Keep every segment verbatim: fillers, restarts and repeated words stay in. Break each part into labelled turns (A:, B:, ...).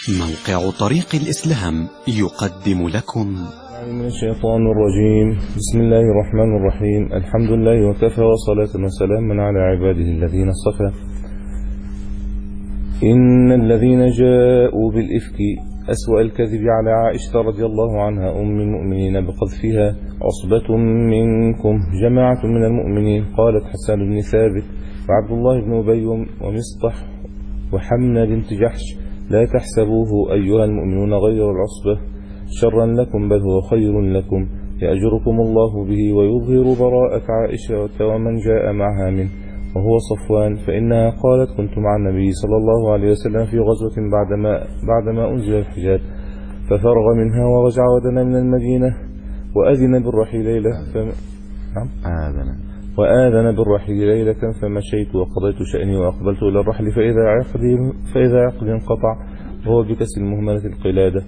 A: موقع طريق الإسلام يقدم لكم
B: من الشيطان الرجيم. بسم الله الرحمن الرحيم. الحمد لله وكفى وصلاة وسلاما على عباده الذين اصطفى. إن الذين جاءوا بالإفك أسوأ الكذب على عائشة رضي الله عنها أم المؤمنين بقذفها عصبة منكم جماعة من المؤمنين. قالت حسان بن ثابت وعبد الله بن أبي ومصطح وحمنا بنت جحش: لا تحسبوه أيها المؤمنون غير العصبة شرا لكم، بل هو خير لكم، يأجركم الله به ويظهر براءة عائشة ومن جاء معها منه وهو صفوان، فإنها قالت: كنت مع النبي صلى الله عليه وسلم في غزوة بعدما, بعدما أنزل الحجاب، ففرغ منها ورجع ودنا من المدينة وأذن بالرحيل ليلة فم... آذن وآذن بالرحيل ليلة فمشيت وقضيت شأني وأقبلت إلى الرحل فإذا عقد فإذا عقد انقطع وهو بكسر مهملة القلادة،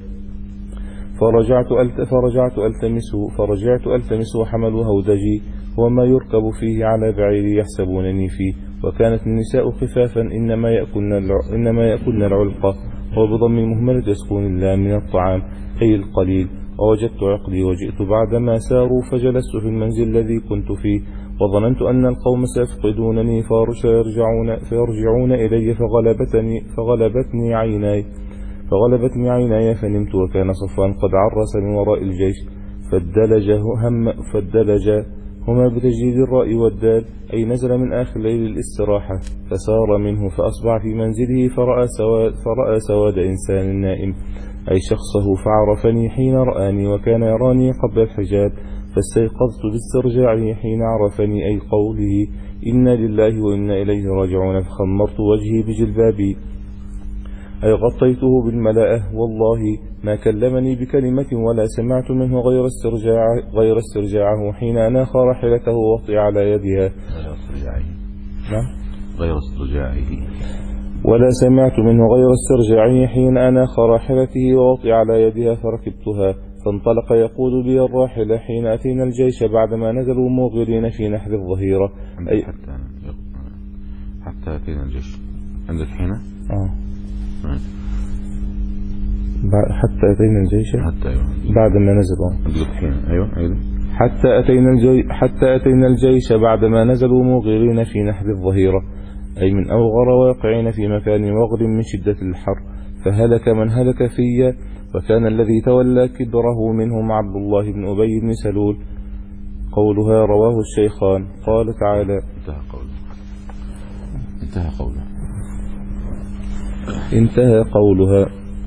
B: فرجعت ألت فرجعت ألتمسه فرجعت ألتمسه وحملوا هودجي وما يركب فيه على بعيري يحسبونني فيه، وكانت النساء خفافا إنما يأكلن إنما يأكلن العلقة، وبضم المهملة يسكون اللام من الطعام أي القليل. ووجدت عقدي وجئت بعدما ساروا فجلست في المنزل الذي كنت فيه، وظننت أن القوم سيفقدونني فيرجعون, فيرجعون إلي فغلبتني, فغلبتني عيناي فغلبتني عيناي فنمت، وكان صفوان قد عرس من وراء الجيش فالدلج هم فالدلج هما بتجديد الراء والدال أي نزل من آخر ليل الاستراحة، فسار منه فأصبح في منزله فرأى سواد, فرأى سواد إنسان نائم أي شخصه، فعرفني حين رآني وكان يراني قبل الحجاب، فاستيقظت باسترجاعه حين عرفني أي قوله إنا لله وإنا إليه راجعون، فخمرت وجهي بجلبابي أي غطيته بالملاءة، والله ما كلمني بكلمة ولا سمعت منه غير استرجاع غير استرجاعه حين أناخ راحلته ووطئ على يدها غير استرجاعه نعم غير استرجاعه ولا سمعت منه غير استرجاعه حين أناخ راحلته ووطئ على يدها فركبتها، فانطلق يقود بي الراحلة حين أتينا الجيش بعدما نزلوا موغرين في نحر الظهيرة أي
C: حتى حتى أتينا الجيش عندك حين
B: آه. حتى أتينا الجيش
C: حتى أيوة.
B: بعدما نزلوا
C: عندك حين أيوة أيوة
B: حتى أتينا الجيش حتى أتينا الجيش بعدما نزلوا موغرين في نحر الظهيرة أي من أوغر واقعين في مكان وغر من شدة الحر، فهلك من هلك في، وكان الذي تولى كبره منهم عبد الله بن أبي بن سلول. قولها رواه الشيخان. قال تعالى
C: انتهى قوله انتهى قوله
B: انتهى قولها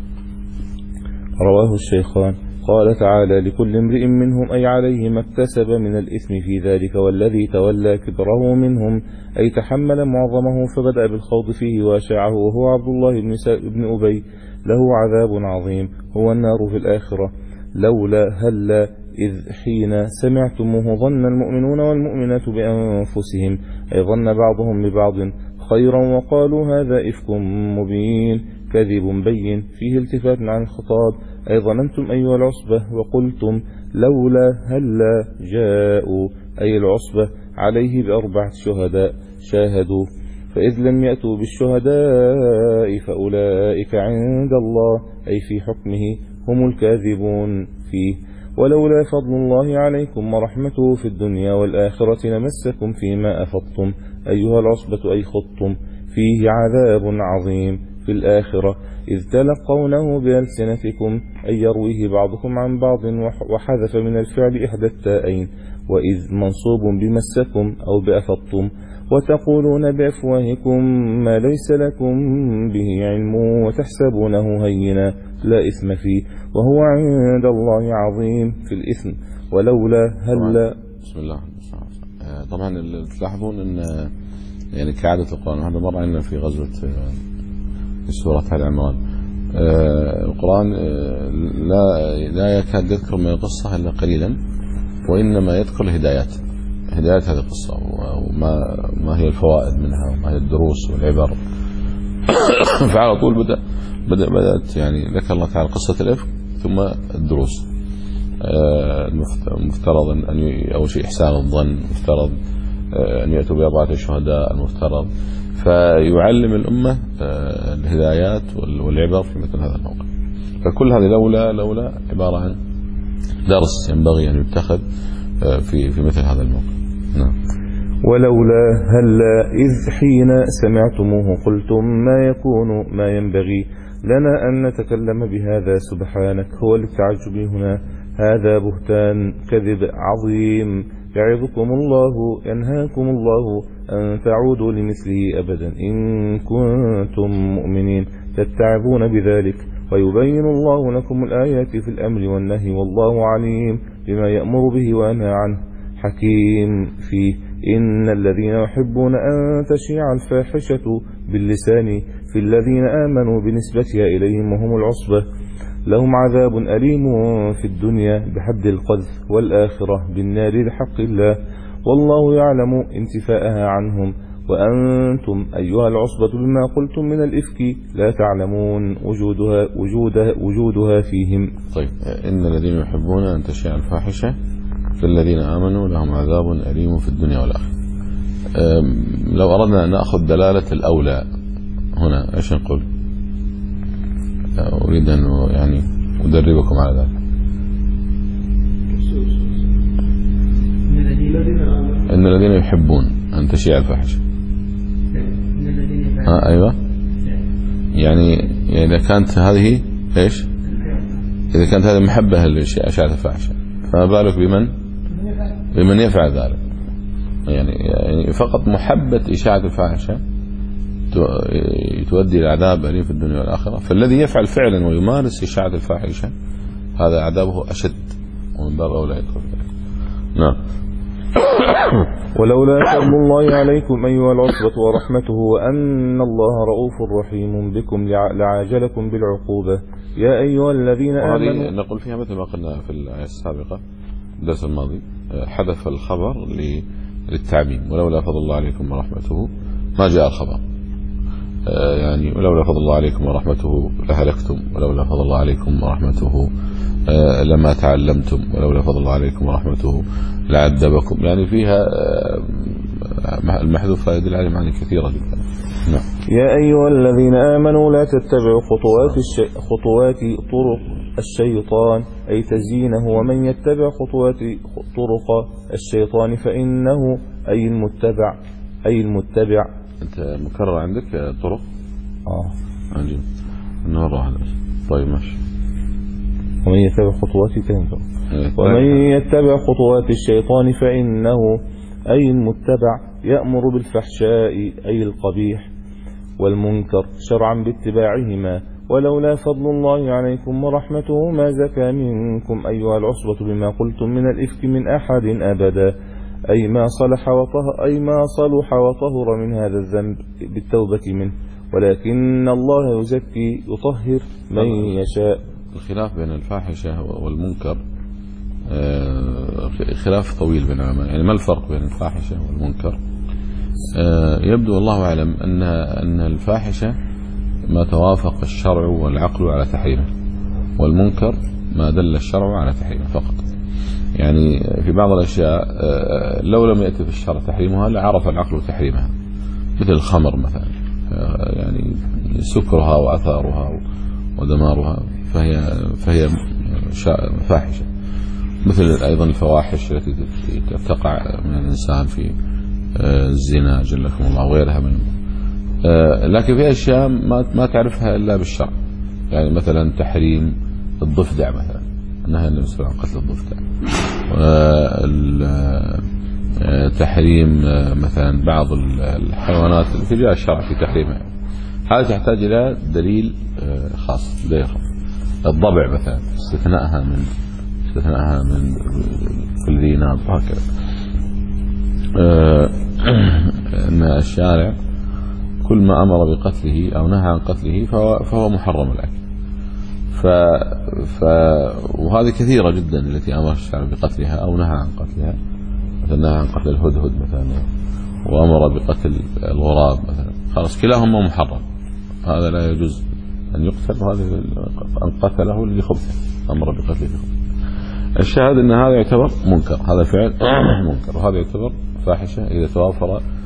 B: رواه الشيخان. قال تعالى لكل امرئ منهم أي عليه ما اكتسب من الإثم في ذلك، والذي تولى كبره منهم أي تحمل معظمه فبدأ بالخوض فيه واشاعه وهو عبد الله بن أبي له عذاب عظيم هو النار في الآخرة. لولا هلا إذ حين سمعتموه ظن المؤمنون والمؤمنات بأنفسهم أي ظن بعضهم ببعض خيرا وقالوا هذا إفك مبين كذب بين فيه التفات عن الخطاب أي ظننتم أيها العصبة وقلتم لولا هلا جاءوا أي العصبة عليه بأربعة شهداء شاهدوا، فإذ لم يأتوا بالشهداء فأولئك عند الله أي في حكمه هم الكاذبون فيه. ولولا فضل الله عليكم ورحمته في الدنيا والآخرة لمسكم فيما أفضتم أيها العصبة أي خضتم فيه عذاب عظيم في الآخرة، إذ تلقونه بألسنتكم أي يرويه بعضكم عن بعض، وحذف من الفعل إحدى التائين، وإذ منصوب بمسكم أو بأفضتم، وتقولون بأفواهكم ما ليس لكم به علم وتحسبونه هينا لا إثم فيه وهو عند الله عظيم في الإثم. ولولا هلا
C: بسم الله. طبعا تلاحظون أن يعني كعادة القرآن، هذا مرة عندنا في غزوة في سورة آل عمران القرآن لا لا يكاد يذكر من القصة إلا قليلا، وإنما يذكر الهدايات هدايات هذه القصة وما ما هي الفوائد منها وما هي الدروس والعبر. فعلى طول بدأ بدأ بدأت يعني ذكر الله تعالى قصة الإفك ثم الدروس. المفترض أن أول شيء إحسان الظن، المفترض أن يأتوا بأربعة شهداء، المفترض فيعلم الأمة الهدايات والعبر في مثل هذا الموقف. فكل هذه لولا لولا عبارة عن درس ينبغي أن يتخذ في في مثل هذا الموقف. نعم.
B: ولولا هلا إذ حين سمعتموه قلتم ما يكون ما ينبغي لنا أن نتكلم بهذا سبحانك هو للتعجب هنا هذا بهتان كذب عظيم يعظكم الله ينهاكم الله أن تعودوا لمثله أبدا إن كنتم مؤمنين تتعظون بذلك ويبين الله لكم الآيات في الأمر والنهي والله عليم بما يأمر به وينهى عنه حكيم فيه إن الذين يحبون أن تشيع الفاحشة باللسان في الذين آمنوا بنسبتها إليهم وهم العصبة لهم عذاب أليم في الدنيا بحد القذف والآخرة بالنار لحق الله والله يعلم انتفاءها عنهم وأنتم أيها العصبة بما قلتم من الإفك لا تعلمون وجودها, وجودها, وجودها فيهم.
C: طيب إن الذين يحبون أن تشيع الفاحشة في الذين آمنوا لهم عذاب أليم في الدنيا والآخرة. لو أردنا أن نأخذ دلالة الأولى هنا إيش نقول؟ أريد أن يعني أدربكم على ذلك. إن الذين يحبون أن تشيع الفاحشة. آه أيوة. يعني إذا كانت هذه إيش؟ إذا كانت هذه محبة لإشاعة الفاحشة فما بالك بمن بمن يفعل ذلك. يعني يعني فقط محبة إشاعة الفاحشة تؤدي إلى عذاب أليم في الدنيا والآخرة. فالذي يفعل فعلا ويمارس إشاعة الفاحشة هذا عذابه أشد ومن باب أولى يدخل ذلك. نعم.
B: ولولا فضل الله عليكم أيها العصبة ورحمته وأن الله رؤوف رحيم بكم لعاجلكم بالعقوبة يا أيها الذين آمنوا.
C: نقول فيها مثل ما قلنا في الآية السابقة الدرس الماضي حذف الخبر للتعميم ولولا فضل الله عليكم ورحمته ما جاء الخبر. يعني ولولا فضل الله عليكم ورحمته لهلكتم ولولا فضل الله عليكم ورحمته لما تعلمتم ولولا فضل الله عليكم ورحمته لعذبكم. يعني فيها المحذوف يدل عليه معاني كثيرة جدا. نعم.
B: يا أيها الذين آمنوا لا تتبعوا خطوات الشي... خطوات طرق الشيطان أي تزيينه ومن يتبع خطوات طرق الشيطان فإنه أي المتبع أي المتبع.
C: أنت مكرر عندك طرق؟
B: آه
C: عجيب النهار واحد. طيب ماشي.
B: ومن يتبع خطوات كلمة ومن يتبع خطوات الشيطان فإنه أي المتبع يأمر بالفحشاء أي القبيح والمنكر شرعا باتباعهما ولولا فضل الله عليكم ورحمته ما زكى منكم أيها العصبة بما قلتم من الإفك من أحد أبدا أي ما صلح وطهر أي ما صلح وطهر من هذا الذنب بالتوبة منه ولكن الله يزكي يطهر من يشاء.
C: الخلاف بين الفاحشة والمنكر خلاف طويل بين العلماء. يعني ما الفرق بين الفاحشة والمنكر؟ يبدو الله أعلم أن أن الفاحشة ما توافق الشرع والعقل على تحريمه والمنكر ما دل الشرع على تحريمه فقط. يعني في بعض الأشياء لو لم يأتي في الشرع تحريمها لعرف العقل تحريمها مثل الخمر مثلا يعني سكرها وأثارها ودمارها فهي فهي فاحشة. مثل أيضا الفواحش التي تقع من الإنسان في الزنا جلكم الله وغيرها من. لكن في أشياء ما ما تعرفها إلا بالشرع. يعني مثلا تحريم الضفدع مثلا نهى النبي صلى الله عليه وسلم عن قتل الضفدع. تحريم مثلا بعض الحيوانات التي جاء الشرع في تحريمها هذا تحتاج إلى دليل خاص دليل خاص. الضبع مثلا استثناءها من استثناءها من كل ذي ناب وهكذا. أن الشارع كل ما أمر بقتله أو نهى عن قتله فهو, فهو محرم الأكل. ف... ف... وهذه كثيرة جدا التي أمر الشارع بقتلها أو نهى عن قتلها. مثلا نهى عن قتل الهدهد مثلا وأمر بقتل الغراب مثلا خلاص كلاهما محرم. هذا لا يجوز أن يقتل وهذا أن قتله لخبثه أمر بقتله لخبثه. الشاهد أن هذا يعتبر منكر. هذا فعل منكر وهذا يعتبر فاحشة إذا توافر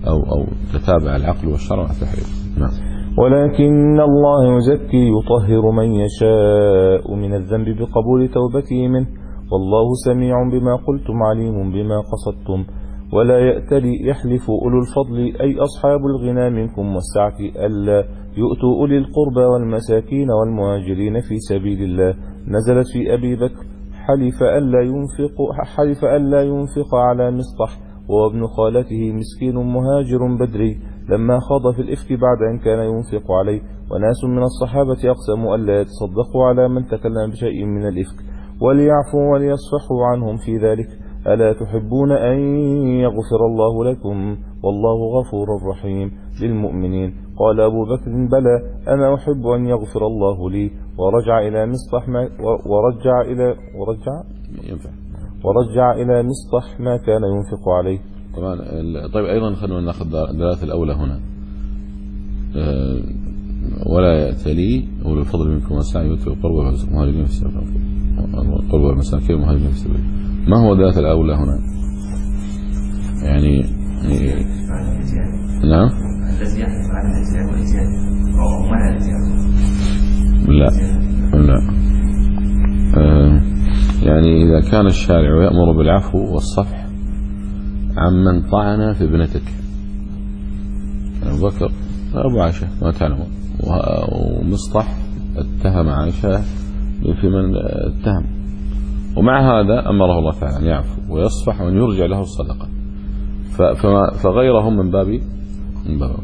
C: أو أو تتابع العقل والشرع تحريف. نعم.
B: ولكن الله يزكي يطهر من يشاء من الذنب بقبول توبته منه، والله سميع بما قلتم عليم بما قصدتم. ولا يأتلي يحلف أولو الفضل أي أصحاب الغنى منكم والسعة ألا يؤتوا أولي القربى والمساكين والمهاجرين في سبيل الله. نزلت في أبي بكر حلف ألا ينفق, حلف ألا ينفق على مصطح وابن خالته مسكين مهاجر بدري لما خاض في الإفك بعد أن كان ينفق عليه. وناس من الصحابة أقسموا ألا يتصدقوا على من تكلم بشيء من الإفك وليعفوا وليصفحوا عنهم في ذلك. ألا تحبون أن يغفر الله لكم والله غفور رحيم للمؤمنين؟ قال أبو بكر بلى أنا أحب أن يغفر الله لي. ورجع إلى مصطح ما ورجع إلى ورجع
C: ينفع
B: ورجع إلى مصطح ما كان ينفق عليه.
C: طبعا. طيب أيضا خلونا نأخذ دلالة الأولى هنا. أه ولا يأتلي أولو الفضل منكم والسعة يؤتوا القربى والمهاجرين في سبيل الله، القربى والمساكين والمهاجرين في سبيل الله. ما هو دلالة الأولى هنا؟ يعني, يعني نعم.
D: الذي يحلف على الإجزاء والإجزاء أو منع الإجزاء.
C: لا لا آه يعني إذا كان الشارع يأمر بالعفو والصفح عمن طعن في ابنتك، أبو بكر أبو عائشة ما تعلمون، ومصطح اتهم عائشة في من اتهم، ومع هذا أمره الله تعالى أن يعفو ويصفح وأن يرجع له الصدقة، فغيرهم من باب من باب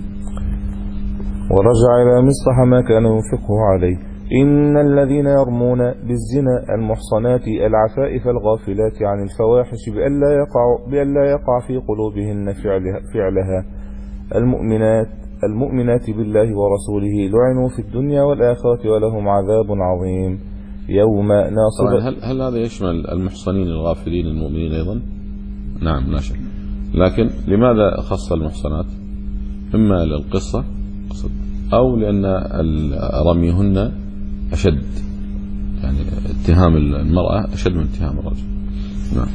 B: ورجع إلى مصطح ما كان ينفقه عليه. إن الذين يرمون بالزنا المحصنات العفائف الغافلات عن الفواحش بألا يقع, بألا يقع في قلوبهن فعلها, فعلها المؤمنات المؤمنات بالله ورسوله لعنوا في الدنيا والآخرة ولهم عذاب عظيم. يوم ناصب.
C: هل, هل هذا يشمل المحصنين الغافلين المؤمنين أيضا؟ نعم لا شك، لكن لماذا خص المحصنات؟ إما للقصة أو لأن رميهن أشد، يعني اتهام المرأة أشد من اتهام الرجل. نعم.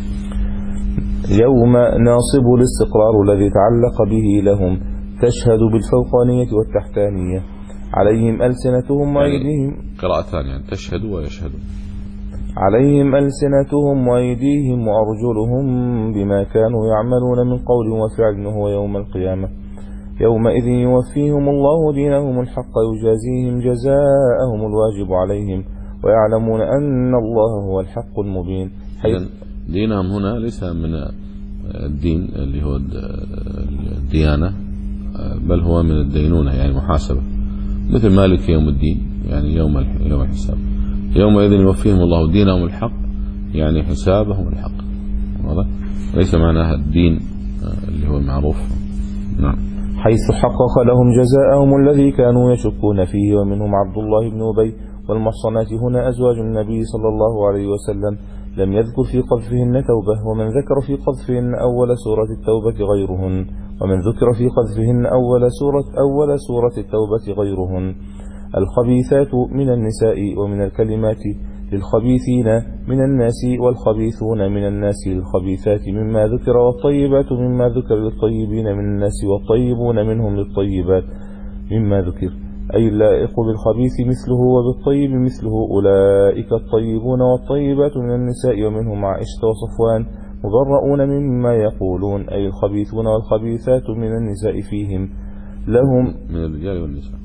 B: يوم ناصب الاستقرار الذي تعلق به لهم تشهد بالفوقانية والتحتانية عليهم ألسنتهم وأيديهم.
C: يعني قراءتان يعني تشهد ويشهد.
B: عليهم ألسنتهم وأيديهم وأرجلهم بما كانوا يعملون من قول وفعل وهو يوم القيامة. يومئذ يوفيهم الله دينهم الحق يجازيهم جزاءهم الواجب عليهم ويعلمون أن الله هو الحق المبين.
C: دينهم هنا ليس من الدين اللي هو الديانة، بل هو من الدينونة يعني محاسبة، مثل مالك يوم الدين يعني يوم يوم الحساب. يومئذ يوفيهم الله دينهم الحق يعني حسابهم الحق، ليس معناها الدين اللي هو المعروف. نعم.
B: حيث حقق لهم جزاءهم الذي كانوا يشكون فيه، ومنهم عبد الله بن أبي. والمحصنات هنا أزواج النبي صلى الله عليه وسلم، لم يذكر في قذفهن توبة، ومن ذكر في قذفهن أول سورة التوبة غيرهن، ومن ذكر في قذفهن أول سورة أول سورة التوبة غيرهن. الخبيثات من النساء ومن الكلمات للخبيثين من الناس، والخبيثون من الناس للخبيثات مما ذكر، والطيبات مما ذكر للطيبين من الناس، والطيبون منهم للطيبات مما ذكر، أي اللائق بالخبيث مثله وبالطيب مثله. أولئك الطيبون والطيبات من النساء ومنهم عائشة وصفوان مبرؤون مما يقولون، أي الخبيثون والخبيثات من النساء فيهم لهم
C: من الرجال والنساء،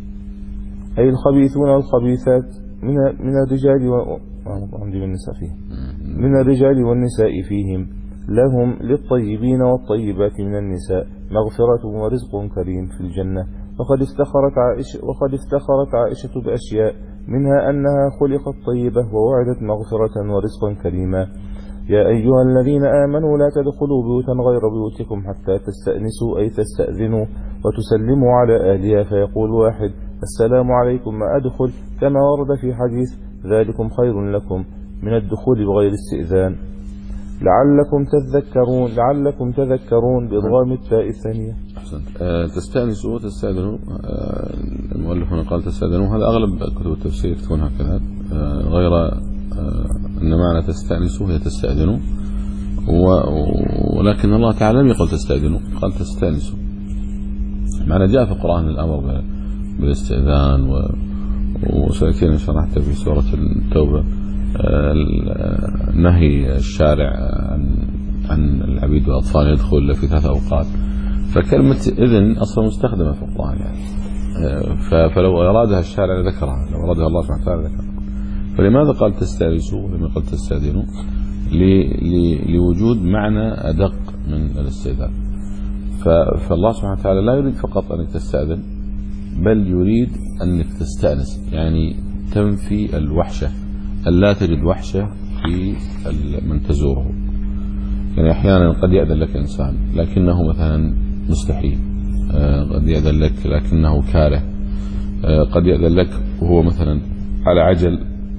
B: أي الخبيثون والخبيثات من من الرجال والنساء فيهم من الرجال والنساء فيهم لهم للطيبين والطيبات من النساء مغفرة ورزق كريم في الجنة. وقد افتخرت عائشة وقد افتخرت عائشة بأشياء، منها أنها خلقت طيبة ووعدت مغفرة ورزقا كريما. يا أيها الذين آمنوا لا تدخلوا بيوتا غير بيوتكم حتى تستأنسوا، أي تستأذنوا وتسلموا على أهلها، فيقول واحد السلام عليكم ما أدخل، كما ورد في حديث ذلكم خير لكم من الدخول بغير استئذان. لعلكم تذكرون لعلكم تذكرون بإضغام التاء الثانية.
C: أحسنت. أه تستأنسوا تستأذنوا. أه المؤلف هنا قال تستأذنوا، هذا أغلب كتب التفسير تكون هكذا، أه غير أه أن معنى تستأنسوا هي تستأذنوا، ولكن الله تعالى لم يقل تستأذنوا، قال تستأنسوا. معنى جاء في القرآن الأمر بالاستئذان، وسيأتينا إن شاء الله حتى في سورة التوبة نهي الشارع عن عن العبيد والأطفال يدخل في ثلاث أوقات. فكلمة إذن أصلا مستخدمة في القرآن يعني، فلو أرادها الشارع ذكرها، لو أرادها الله سبحانه وتعالى ذكرها. فلماذا قال تستأنسوا ولم يقل تستأذنوا؟ لوجود معنى أدق من الاستئذان. فالله سبحانه وتعالى لا يريد فقط أنك تستأذن، بل يريد أنك تستأنس، يعني تنفي الوحشة، ألا تجد وحشة في من تزوره. يعني أحيانا قد يأذن لك إنسان لكنه مثلا مستحيل، قد يأذن لك لكنه كاره، قد يأذن لك وهو مثلا على عجل،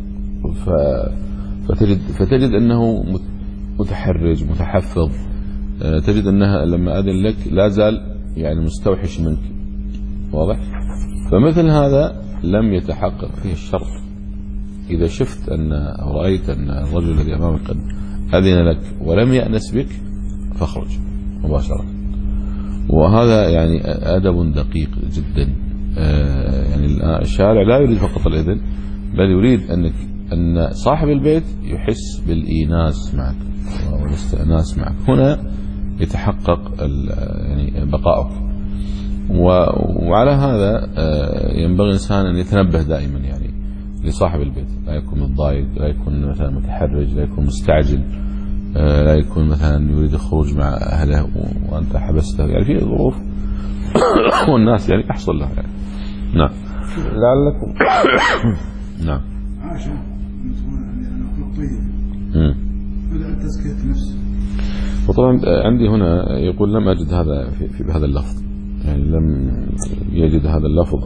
C: فتجد, فتجد أنه متحرج متحفظ، تجد أنها لما أذن لك لا زال يعني مستوحش منك، واضح؟ فمثل هذا لم يتحقق فيه الشرط. إذا شفت أن أو رأيت أن الرجل الذي أمامك قد أذن لك ولم يأنس بك فاخرج مباشرة. وهذا يعني أدب دقيق جدا. يعني الشارع لا يريد فقط الإذن، بل يريد أنك أن صاحب البيت يحس بالإيناس معك والاستئناس معك، هنا يتحقق يعني بقاؤك. وعلى هذا ينبغي الإنسان أن يتنبه دائما يعني لصاحب البيت، لا يكون متضايق، لا يكون مثلا متحرج، لا يكون مستعجل، لا يكون مثلا يريد الخروج مع أهله وأنت حبسته. يعني في ظروف والناس يعني يحصل لها يعني. نعم.
B: لعلكم
C: نعم.
E: عاشا أنا أخلق طيب بدأت تزكية نفسي.
C: وطبعا عندي هنا يقول لم أجد هذا في, في هذا اللفظ، يعني لم يجد هذا اللفظ.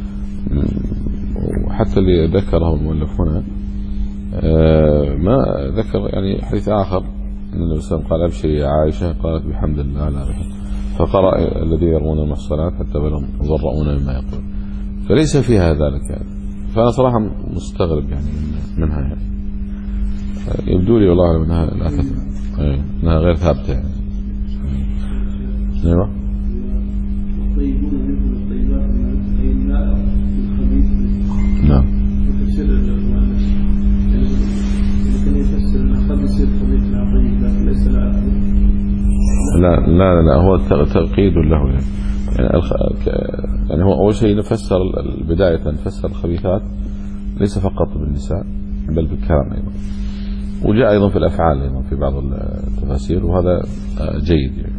C: وحتى اللي ذكره المؤلف هنا ما ذكر يعني حديث آخر أن النبي صلى الله عليه وسلم قال أبشري يا عائشة، قالت بحمد الله لا بحمد، فقرأ الذي يرمون المحصنات حتى بلهم ضرؤون مما يقول، فليس فيها ذلك يعني. فأنا صراحة مستغرب يعني منها يعني. يبدو لي والله أنها لا تثبت، أنها غير ثابتة يعني. أيوة. نعم. لا لا لا هو تقييد له يعني. يعني, يعني هو أول شيء نفسر البداية نفسر الخبيثات ليس فقط بالنساء بل بالكلام أيضا، وجاء أيضا في الأفعال أيضا في بعض التفاسير، وهذا جيد يعني.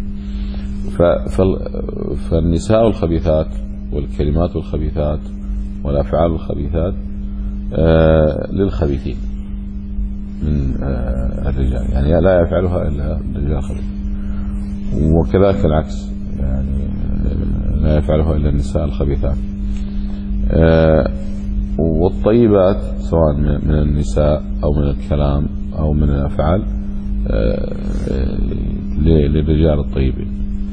C: فالنساء الخبيثات والكلمات الخبيثات والأفعال الخبيثات للخبيثين من الرجال، يعني لا يفعلها إلا الرجال خبيث، وكذلك العكس يعني لا يفعلها إلا النساء الخبيثات. والطيبات سواء من النساء أو من الكلام أو من الأفعال للرجال الطيبين.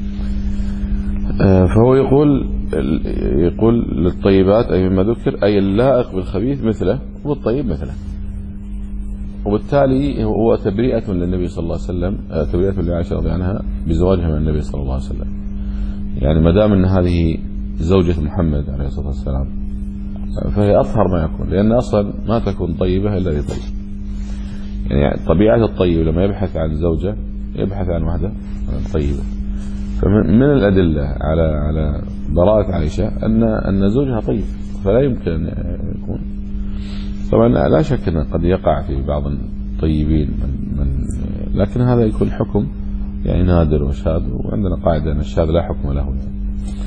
C: فهو يقول يقول للطيبات أي مما ذكر، أي اللائق بالخبيث مثله والطيب مثله. وبالتالي هو تبرئة للنبي صلى الله عليه وسلم، تبرئة لعائشة رضي عنها بزواجها من النبي صلى الله عليه وسلم. يعني ما دام أن هذه زوجة محمد عليه الصلاة والسلام فهي أطهر ما يكون، لأن أصلا ما تكون طيبة إلا لطيب. يعني طبيعة الطيب لما يبحث عن زوجة يبحث عن واحدة طيبة. فمن الأدلة على على براءة عائشة أن أن زوجها طيب، فلا يمكن أن يكون. طبعا لا شك أن قد يقع في بعض الطيبين من, من لكن هذا يكون حكم يعني نادر وشاذ، وعندنا قاعدة أن الشاذ لا حكم له يعني.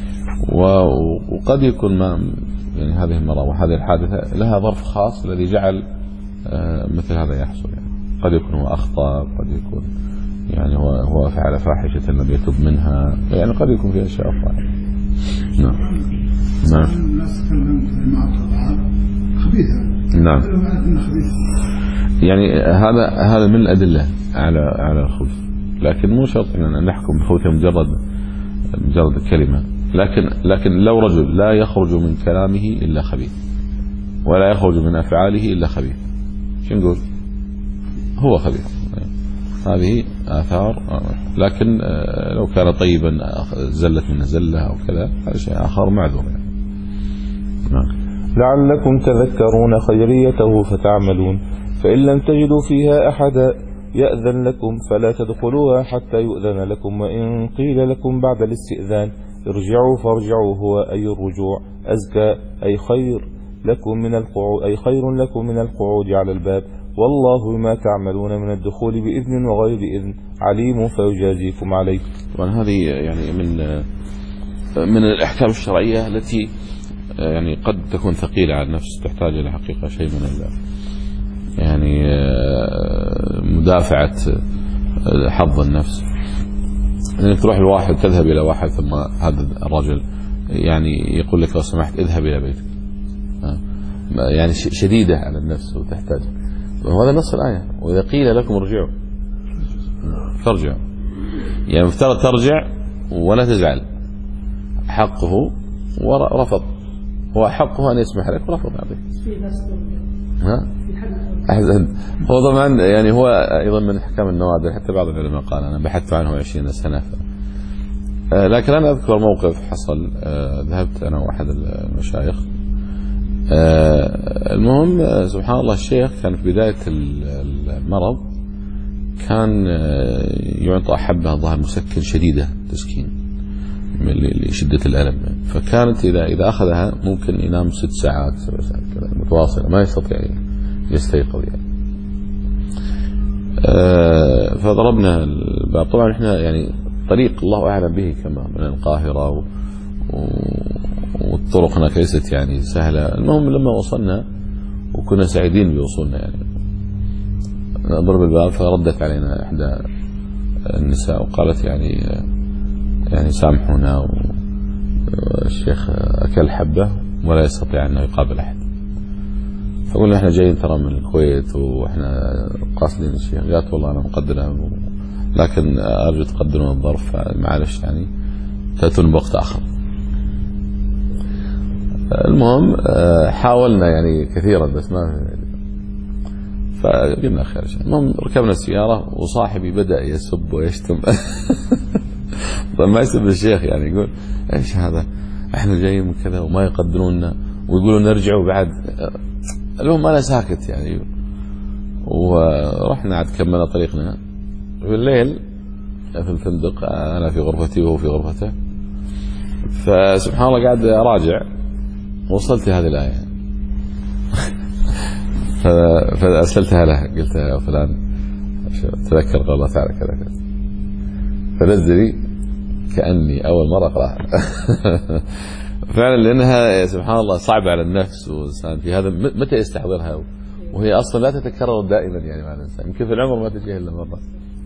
C: وقد يكون ما يعني هذه المرأة وهذه الحادثة لها ظرف خاص الذي جعل مثل هذا يحصل يعني. قد يكون هو أخطأ، قد يكون يعني هو هو فعل فاحشة لم يتب منها، يعني قد يكون في أشياء أخرى. نعم. نعم.
E: الناس تكلمت مع الطبعات خبيثة.
C: نعم. يعني هذا هذا من الأدلة على على الخبث، لكن مو شرط أن نحكم بخبثه مجرد مجرد الكلمة. لكن لكن لو رجل لا يخرج من كلامه إلا خبيث ولا يخرج من أفعاله إلا خبيث، شو نقول؟ هو خبيث. هذه آثار، لكن لو كان طيبا زلت منه زلة أو كذا هذا شيء آخر معذور يعني. نعم.
B: لعلكم تذكرون خيريته فتعملون، فإن لم تجدوا فيها أحدا يأذن لكم فلا تدخلوها حتى يؤذن لكم، وإن قيل لكم بعد الاستئذان ارجعوا فارجعوا هو أي الرجوع أزكى أي خير لكم من القعود أي خير لكم من القعود على الباب، والله بما تعملون من الدخول بإذن وغير إذن عليم فيجازيكم عليه.
C: طبعا هذه يعني من من الأحكام الشرعية التي يعني قد تكون ثقيلة على النفس، تحتاج إلى حقيقة شيء من يعني مدافعة حظ النفس. انك تروح الواحد تذهب الى واحد ثم هذا الرجل يعني يقول لك لو سمحت اذهب الى بيتك، يعني شديدة على النفس وتحتاج. وهذا نص الآية، وإذا قيل لكم ارجعوا فارجعوا، يعني مفترض ترجع ولا تزعل، حقه ورفض، هو حقه أن يسمح لك ورفض عليك. ها؟ هو طبعا يعني هو أيضا من أحكام النوادر، حتى بعض العلماء قال أنا بحثت عنه عشرين سنة. آه لكن أنا أذكر موقف حصل، آه ذهبت أنا وأحد المشايخ، آه المهم آه سبحان الله الشيخ كان في بداية المرض كان آه يعطى حبة ظهر مسكن شديدة تسكين لشدة الألم، فكانت إذا إذا أخذها ممكن ينام ست ساعات سبع ساعات كذا متواصلة ما يستطيع يستيقظ يعني. آه فضربنا الباب، طبعا احنا يعني طريق الله أعلم به كما من القاهرة و... والطرق هناك ليست يعني سهلة. المهم لما وصلنا وكنا سعيدين بوصولنا يعني نضرب الباب، فردت علينا إحدى النساء وقالت يعني يعني سامحونا والشيخ أكل حبة ولا يستطيع أنه يقابل أحد. فقلنا احنا جايين ترى من الكويت واحنا قاصدين الشيخ. قالت والله أنا مقدرة لكن أرجو تقدرون الظرف معلش يعني تأتون بوقت آخر. المهم حاولنا يعني كثيرا بس ما، فقلنا خير شيء. المهم ركبنا السيارة وصاحبي بدأ يسب ويشتم طيب ما يسب الشيخ يعني، يقول ايش هذا احنا جايين من كذا وما يقدروننا ويقولوا نرجع وبعد. المهم انا ساكت يعني، ورحنا عاد كملنا طريقنا. في الليل في الفندق انا في غرفتي وهو في غرفته، فسبحان الله قاعد اراجع وصلت هذه الآية فأرسلتها له، قلت يا فلان تذكر قول الله تعالى كذا كذا، فنزلي كأني أول مرة أقرأها فعلا، لأنها سبحان الله صعبة على النفس والإنسان في هذا متى يستحضرها، وهي أصلا لا تتكرر دائما يعني مع الإنسان، يمكن في العمر ما تجيه إلا مرة.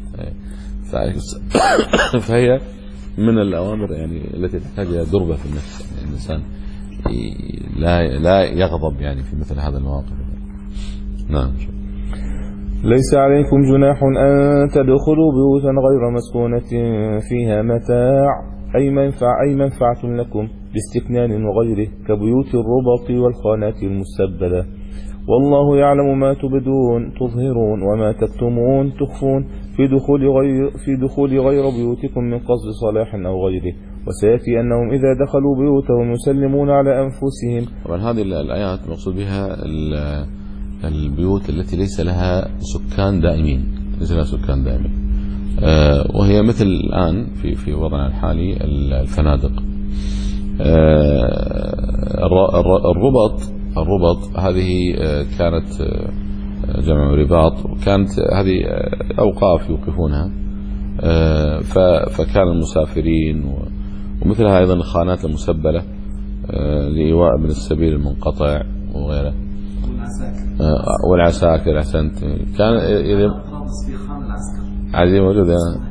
C: فهي من الأوامر يعني التي تحتاج إلى دربة في النفس، يعني الإنسان لا لا يغضب يعني في مثل هذا المواقف. نعم.
B: ليس عليكم جناح أن تدخلوا بيوتا غير مسكونة فيها متاع أي منفع أي منفعة لكم باستكنان وغيره كبيوت الربط والخانات المسبلة، والله يعلم ما تبدون تظهرون وما تكتمون تخفون في دخول غير في دخول غير بيوتكم من قصد صلاح أو غيره، وسيأتي أنهم إذا دخلوا بيوتهم يسلمون على أنفسهم.
C: طبعا هذه الآيات مقصود بها البيوت التي ليس لها سكان دائمين، ليس لها سكان دائمين، وهي مثل الآن في في وضعنا الحالي الفنادق. الربط الربط هذه كانت جمع رباط، وكانت هذه أوقاف يوقفونها، فكان المسافرين ومثلها أيضا الخانات المسبلة لإيواء ابن السبيل المنقطع وغيره، والعساكر. أحسنت. كان عزيز موجود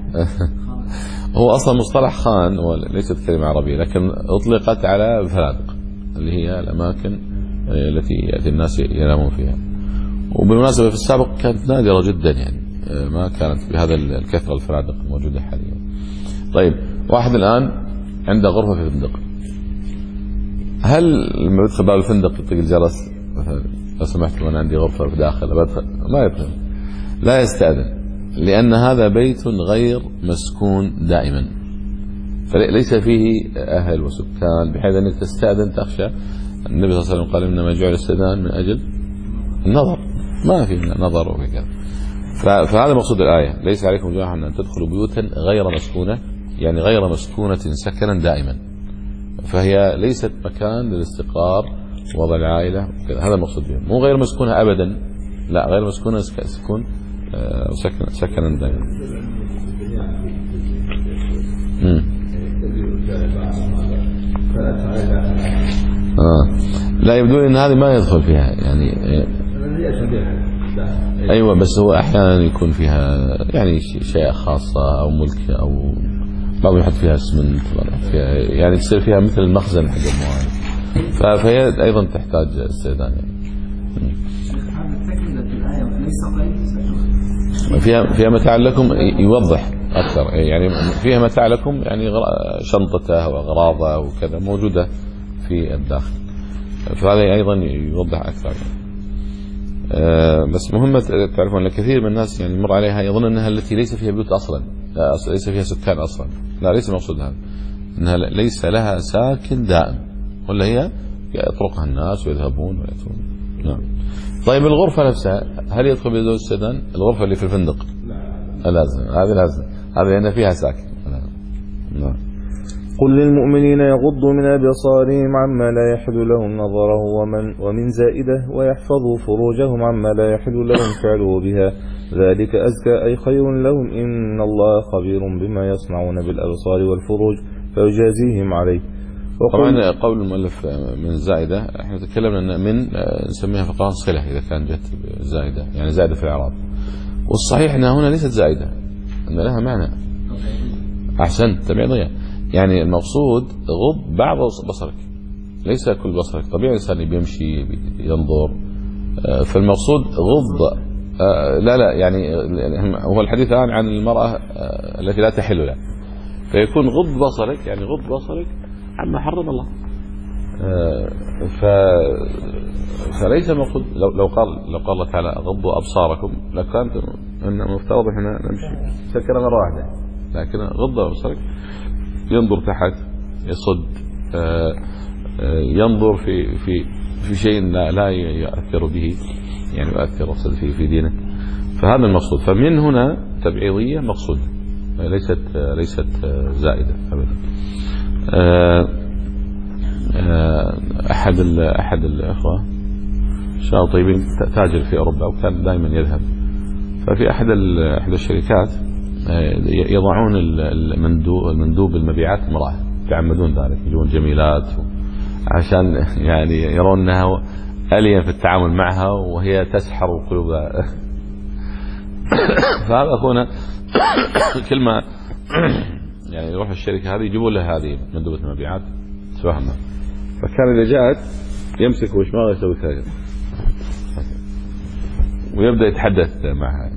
C: هو أصلا مصطلح خان وليست كلمة عربية، لكن أطلقت على الفنادق اللي هي الأماكن التي يأتي الناس ينامون فيها. وبالمناسبة في السابق كانت نادرة جدا يعني، ما كانت بهذا الكثرة الفنادق الموجودة حاليا. طيب واحد الآن عنده غرفة في فندق، هل لما يدخل باب الفندق يطق الجرس مثلا لو سمحت وانا عندي غرفة في داخل بدخل؟ ما يدخل، لا يستأذن. لأن هذا بيت غير مسكون دائما، فليس فيه أهل وسكان بحيث أنك تستأذن تخشى. النبي صلى الله عليه وسلم قال إنما جعل الاستئذان من أجل النظر، ما في نظر وفي كذا. فهذا مقصود الآية، ليس عليكم جناح أن تدخلوا بيوتا غير مسكونة، يعني غير مسكونة سكنا دائما، فهي ليست مكان للاستقرار وضع العائلة وكذا. هذا المقصود بها، مو غير مسكونة أبدا، لا غير مسكونة سكون سكن سكنا دائما. آه. لا يبدو ان هذه ما يدخل فيها يعني. ايوه بس هو احيانا يكون فيها يعني شيء خاصه او ملك او بعض يحط فيها اسمنت فيها يعني تصير فيها مثل المخزن حق المواد، فهي ايضا تحتاج استئذان يعني. فيها فيها متاع لكم يوضح اكثر يعني، فيها متاع لكم يعني شنطته واغراضه وكذا موجوده في الداخل، فهذا ايضا يوضح اكثر يعني. أه بس مهمه تعرفون ان كثير من الناس يعني مر عليها يظن انها التي ليس فيها بيوت اصلا، لا ليس فيها سكان اصلا، لا ليس المقصود هذا، انها ليس لها ساكن دائم، ولا هي يطرقها الناس ويذهبون وياتون. نعم. طيب الغرفه نفسها هل يدخل بدون استئذان؟ الغرفه اللي في الفندق لا لازم، هذه لازم، هذه لان فيها ساكن. نعم.
B: قل للمؤمنين يغضوا من أبصارهم عما لا يحل لهم نظره ومن, ومن زائدة، ويحفظوا فروجهم عما لا يحل لهم فعله بها، ذلك أزكى أي خير لهم، إن الله خبير بما يصنعون بالأبصار والفروج فيجازيهم عليه.
C: طبعا قول المؤلف من زائدة، احنا تكلمنا ان من نسميها في القرآن صلة إذا كان جت زائدة، يعني زائدة في الإعراب، والصحيح انها هنا ليست زائدة، ان لها معنى. أحسنت، تبعيضية، يعني المقصود غض بعض بصرك، ليس كل بصرك. طبيعي الإنسان بيمشي ينظر، فالمقصود غض لا لا يعني هو الحديث الآن عن المرأة التي لا تحل لها، فيكون غض بصرك يعني غض بصرك عما حرم الله. ف فليس المقصود لو لو قال لو قال الله تعالى غضوا أبصاركم لكان أن مفترض احنا نمشي سكرة مرة واحدة، لكن غض بصرك ينظر تحت، يصد، ينظر في في في شيء لا لا يؤثر به، يعني يؤثر اقصد في في دينه، فهذا المقصود. فمن هنا تبعيضيه مقصود، ليست ليست زائده ابدا. احد احد الاخوه شاب طيبين تاجر في اوروبا وكان دائما يذهب، ففي احد احد الشركات يضعون المندوب المندوب المبيعات امرأة، يتعمدون ذلك، يجون جميلات عشان يعني يرون انها ألين في التعامل معها وهي تسحر قلوبها. فهذا اخونا كل ما يعني يروح الشركة هذه يجيبون له هذه مندوبة المبيعات تفهمها، فكان اذا جاءت يمسك وشماغه يسوي كذا ويبدأ يتحدث معها.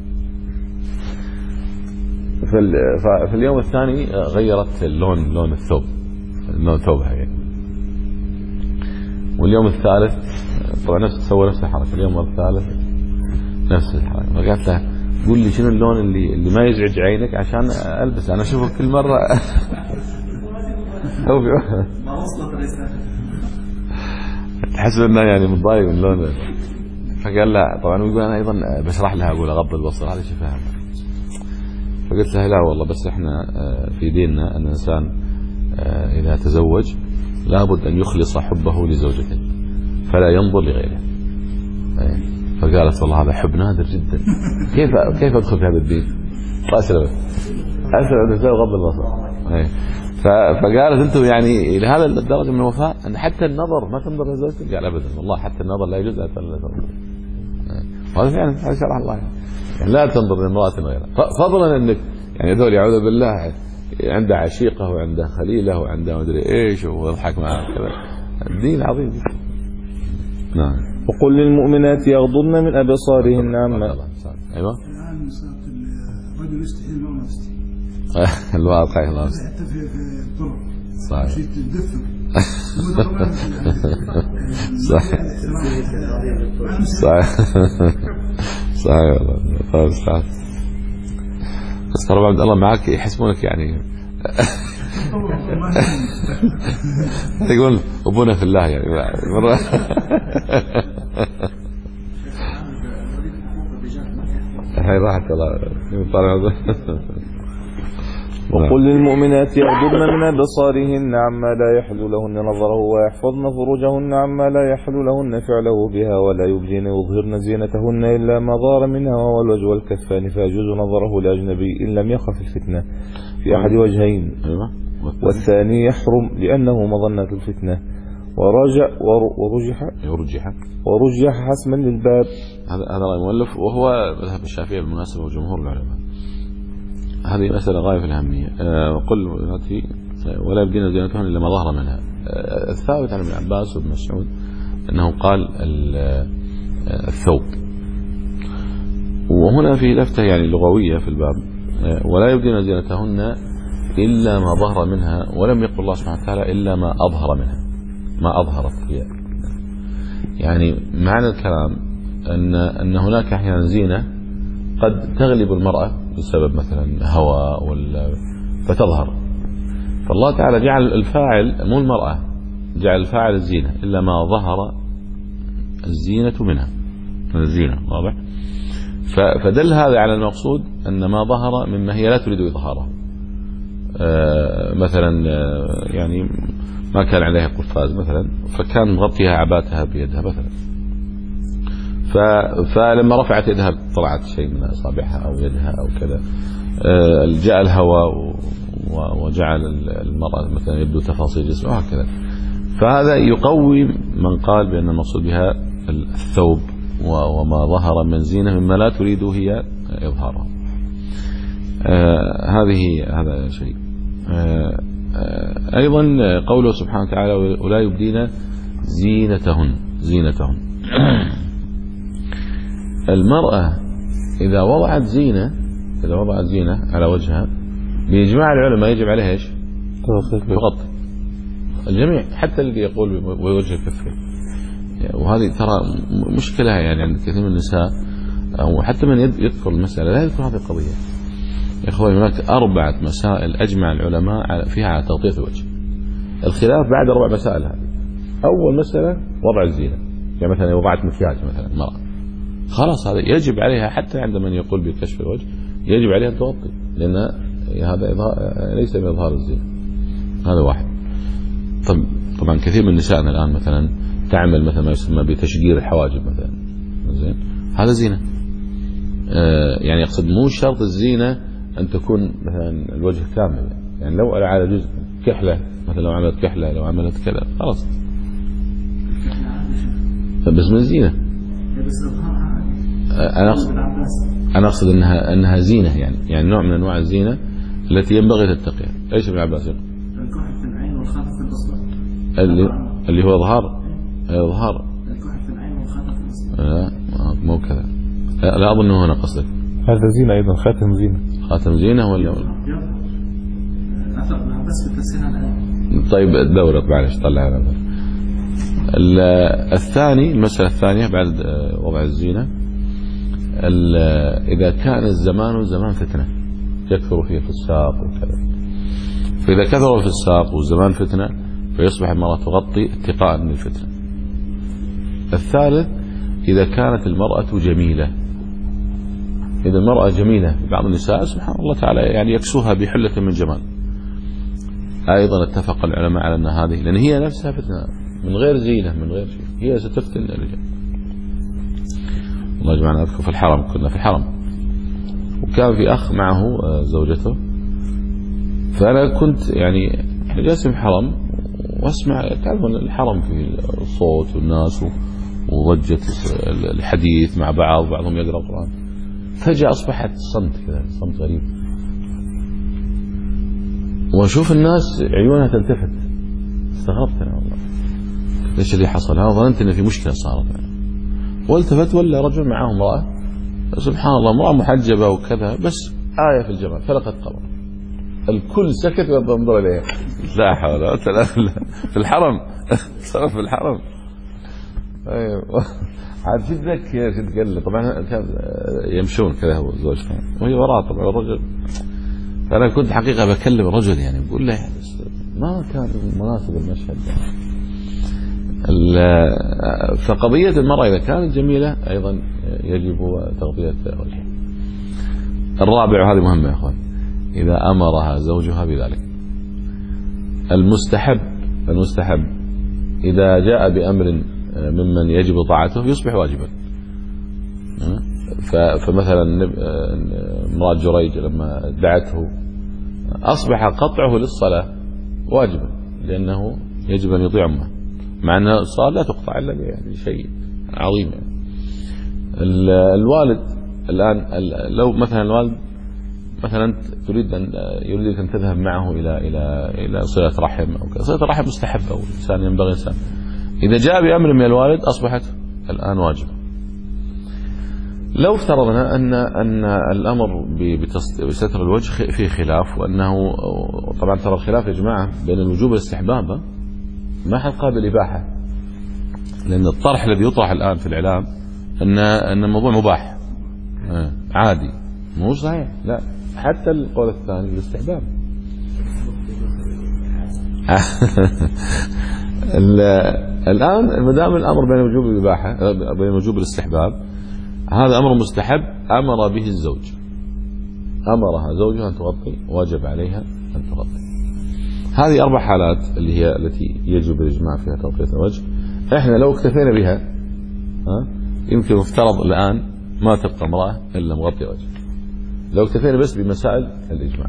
C: في اليوم الثاني غيرت اللون، لون الثوب، لون ثوبها يعني. واليوم الثالث طبعا نفس سوى نفس الحركه، اليوم الثالث نفس الحركه، فقالت له قول لي شنو اللون اللي اللي ما يزعج عينك عشان البس، انا اشوفه كل مره ثوبي ما وصلت تحس انه يعني متضايق من لونه. فقال لا طبعا، ويقول انا ايضا بشرح لها اقول اغض البصر، هذا شيء فاهم. فقلت له لا والله، بس احنا في ديننا ان الانسان اذا تزوج لابد ان يخلص حبه لزوجته فلا ينظر لغيره. فقالت والله هذا حب نادر جدا، كيف كيف ادخل في هذا الدين؟ فاسلمت اسلمت بسبب غض البصر. فقالت انتم يعني الى هذا الدرجه من الوفاء ان حتى النظر ما تنظر لزوجتك؟ قال ابدا والله حتى النظر لا يجوز الا تنظر. وهذا فعلا هذا شرع الله يعني لا تنظر لامرأة غيرها، فضلا انك يعني هذول يعوذ بالله عنده عشيقه وعنده خليله وعنده مدري ايش ويضحك معه كذا، الدين عظيم. نعم.
B: وقل للمؤمنات يغضضن من ابصارهن عما
C: ايوه
E: الان صارت الرجل يستحي المرأة ما تستحي
C: الواقع الله
E: حتى في في الطرق
C: صحيح
E: شيء تدفق
C: صحيح صحيح صحيح والله. بس ترى عبد الله معك يحسبونك يعني تقول أبونا في الله يعني مرة. هاي راحت والله.
B: وقل للمؤمنات يغضضن من أبصارهن عما لا يحل لهن نظره ويحفظن فروجهن عما لا يحل لهن فعله بها ولا يبدين يظهرن زينتهن إلا ما ظهر منها وهو الوجه والكفان فيجوز نظره لأجنبي إن لم يخف الفتنة في أحد وجهين، والثاني يحرم لأنه مظنة الفتنة ورجع ورجح
C: ورجح
B: ورجح حسما للباب.
C: هذا هذا رأي المؤلف وهو مذهب الشافعي بالمناسبة وجمهور العلماء. هذه مسألة غاية في الأهمية. وقل ولا يبدين زينتهن إلا ما ظهر منها. الثابت عن ابن عباس وابن مسعود أنه قال الثوب، وهنا في لفتة يعني لغوية في الباب، ولا يبدين زينتهن إلا ما ظهر منها، ولم يقل الله سبحانه وتعالى إلا ما أظهر منها، ما أظهرت هي. يعني معنى الكلام أن أن هناك أحيانا زينة قد تغلب المرأة بسبب مثلا هواء ولا فتظهر، فالله تعالى جعل الفاعل مو المرأة، جعل الفاعل الزينة إلا ما ظهر الزينة منها من الزينة، واضح؟ فدل هذا على المقصود أن ما ظهر مما هي لا تريد إظهاره. آه مثلا آه يعني ما كان عليها قفاز مثلا فكان مغطيها عباتها بيدها مثلا، فلما رفعت يدها طلعت شيء من أصابعها أو يدها أو كذا. آه جاء الهواء وجعل المرأة مثلا يبدو تفاصيل جسمها وهكذا. فهذا يقوي من قال بأن المقصود بها الثوب وما ظهر من زينة مما لا تريد هي إظهاره. آه هذه هذا شيء. آه آه أيضا قوله سبحانه وتعالى ولا يبدين زينتهن زينتهن المرأة إذا وضعت زينة إذا وضعت زينة على وجهها بإجماع العلماء يجب عليها إيش؟ تغطي الجميع حتى اللي يقول وجه كفه. وهذه ترى مشكلة يعني عند كثير من النساء أو حتى من يذكر المسألة لا يذكر هذه القضية. يا إخواني هناك أربعة مسائل أجمع العلماء فيها على تغطية الوجه. الخلاف بعد أربع مسائل هذه. أول مسألة وضع الزينة، يعني مثلا وضعت مكياج مثلا المرأة خلاص هذا يجب عليها حتى عند من يقول بكشف الوجه يجب عليها أن تغطي، لأن هذا ليس من إظهار الزينة. هذا واحد. طب طبعا كثير من نسائنا الآن مثلا تعمل مثلا ما يسمى بتشجير الحواجب مثلا، زين هذا زينة. آه يعني يقصد مو شرط الزينة أن تكون مثلا الوجه كامل، يعني لو على جزء كحلة مثلا لو عملت كحلة لو عملت كذا خلاص بس من زينة. أنا أقصد أنا أقصد أنها أنها زينة، يعني يعني نوع من أنواع الزينة التي ينبغي تتقيها. إيش ابن عباس يقول؟
E: الكحل في العين والخاتم في الإصبع.
C: اللي اللي هو إظهار إظهار
E: الكحل في العين والخاتم في الإصبع.
C: لا مو كذا، لا أظن هنا قصدك.
B: هذا زينة أيضا، خاتم زينة.
C: خاتم زينة ولا
E: أثر ابن عباس في تفسير الآية.
C: طيب دورك معلش طلع هذا. الثاني المسألة الثانية بعد وضع الزينة، إذا كان الزمان زمان فتنة يكثر فيه الفساق وكذا، فإذا كثر في الساق والزمان فتنة فيصبح المرأة تغطي اتقاء من الفتنة. الثالث إذا كانت المرأة جميلة، إذا المرأة جميلة بعض النساء سبحان الله تعالى يعني يكسوها بحلة من جمال، أيضا اتفق العلماء على أن هذه لأن هي نفسها فتنة من غير زينة من غير شيء هي ستفتن الرجال. الله جمعنا أذكر في الحرم، كنا في الحرم وكان في أخ معه زوجته، فأنا كنت يعني جالس في الحرم واسمع تعرفون الحرم في الصوت والناس وضجة الحديث مع بعض، بعضهم يقرأ القرآن، فجأة أصبحت صمت كذا، صمت غريب، وأشوف الناس عيونها تلتفت. استغربت أنا والله ليش اللي حصل هذا، ظننت إن في مشكلة صارت يعني. والتفت ولا رجل معه امرأة سبحان الله امرأة محجبة وكذا، بس آية في الجمال فلقت قمر، الكل سكت وانظر إليه. لا حول ولا قوة إلا بالله في الحرم صار في الحرم. أيوة عاد شو تذكر شو تقول طبعا كان يمشون كذا هو زوجته وهي وراه طبعا الرجل. فأنا كنت حقيقة بكلم الرجل يعني بقول له ما كان مناسب المشهد يعني. فقضية المرأة إذا كانت جميلة أيضا يجب تغطية وجهها. الرابع وهذه مهمة يا أخوان، إذا أمرها زوجها بذلك. المستحب المستحب إذا جاء بأمر ممن يجب طاعته يصبح واجبا. فمثلا امرأة جريج لما دعته أصبح قطعه للصلاة واجبا لأنه يجب أن يطيع أمه، مع أن الصلاة لا تقطع إلا يعني شيء عظيم يعني. الوالد الآن لو مثلا الوالد مثلا تريد أن يريد أن تذهب معه إلى إلى إلى صلة رحم أو كذا، صلة الرحم مستحبة والإنسان ينبغي إنسان إذا جاء بأمر من الوالد أصبحت الآن واجبة. لو افترضنا أن أن الأمر بستر الوجه فيه خلاف، وأنه طبعا ترى الخلاف يا جماعة بين الوجوب والاستحباب ما حد قابل إباحة، لأن الطرح الذي يطرح الآن في الإعلام أن أن الموضوع مباح عادي، مو صحيح، لا حتى القول الثاني الاستحباب. الآن ما دام الأمر بين الوجوب والإباحة بين الوجوب والاستحباب، هذا أمر مستحب أمر به الزوج، أمرها زوجها أن تغطي، واجب عليها أن تغطي. هذه أربع حالات اللي هي التي يجب الإجماع فيها تغطية الوجه. إحنا لو اكتفينا بها ها يمكن مفترض الآن ما تبقى امرأة إلا مغطية وجه، لو اكتفينا بس بمسائل الإجماع.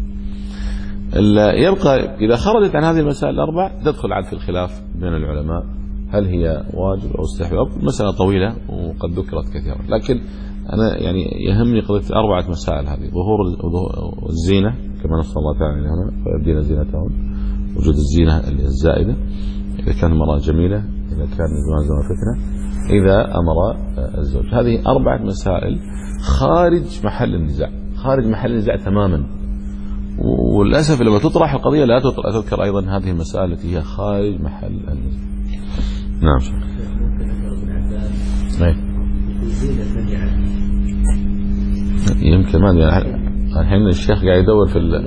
C: يبقى إذا خرجت عن هذه المسائل الأربع تدخل عاد في الخلاف بين العلماء هل هي واجب أو استحباب، مسألة طويلة وقد ذكرت كثيرا، لكن أنا يعني يهمني قضية أربعة مسائل هذه: ظهور الزينة كما نص الله تعالى هنا فيبدين زينتهن، وجود الزينة الزائدة إذا كان المرأة جميلة، إذا كان زمان زمان فتنة، إذا أمر الزوج. هذه أربعة مسائل خارج محل النزاع، خارج محل النزاع تماما. وللأسف لما تطرح القضية لا تذكر أيضا هذه المسائل التي هي خارج محل النزاع. نعم شكرا. يمكن ما يعني الحين الشيخ قاعد يدور في ال...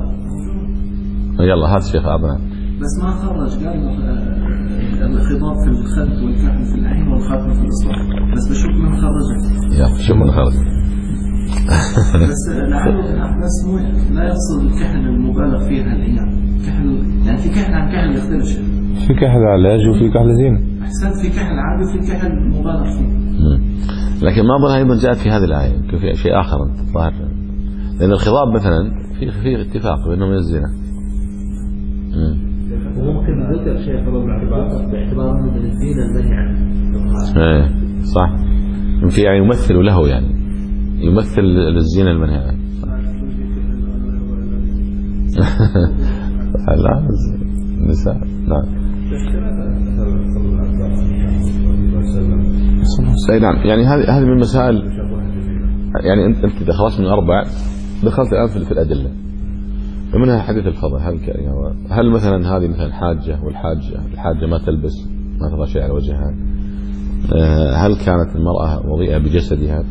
C: يلا هات الشيخ أبنا.
F: بس ما خرج، قال الخضاب في الخد والكحل في العين والخاتم في الإصبع، بس بشوف من خرجت.
C: يلا شوف من خرج.
F: بس لعله بس مو لا يقصد الكحل المبالغ فيها الأيام، كحل يعني في كحل عن كحل يختلف شيء.
B: في كحل علاج وفي كحل زينة.
F: أحسن في كحل عادي وفي كحل مبالغ فيه.
C: لكن ما أظن أيضا جاءت في هذه الآية، يمكن في شيء آخر الظاهر، لأن الخضاب مثلا في في اتفاق بأنه من الزنا.
G: وممكن ذكر شيء باعتباره من الزينة المنهي عنه.
C: إيه صح، في يعني يمثل له يعني يمثل الزينة المنهي عنه. لا النساء نعم. نعم يعني هذه هذه من المسائل، يعني انت انت اذا خرجت من اربع دخلت الان في الادله، ومنها حديث الفضل. هل هل مثلا هذه مثلا حاجه، والحاجه الحاجه ما تلبس ما ترى شيء على وجهها، هل كانت المراه وضيئه بجسدها؟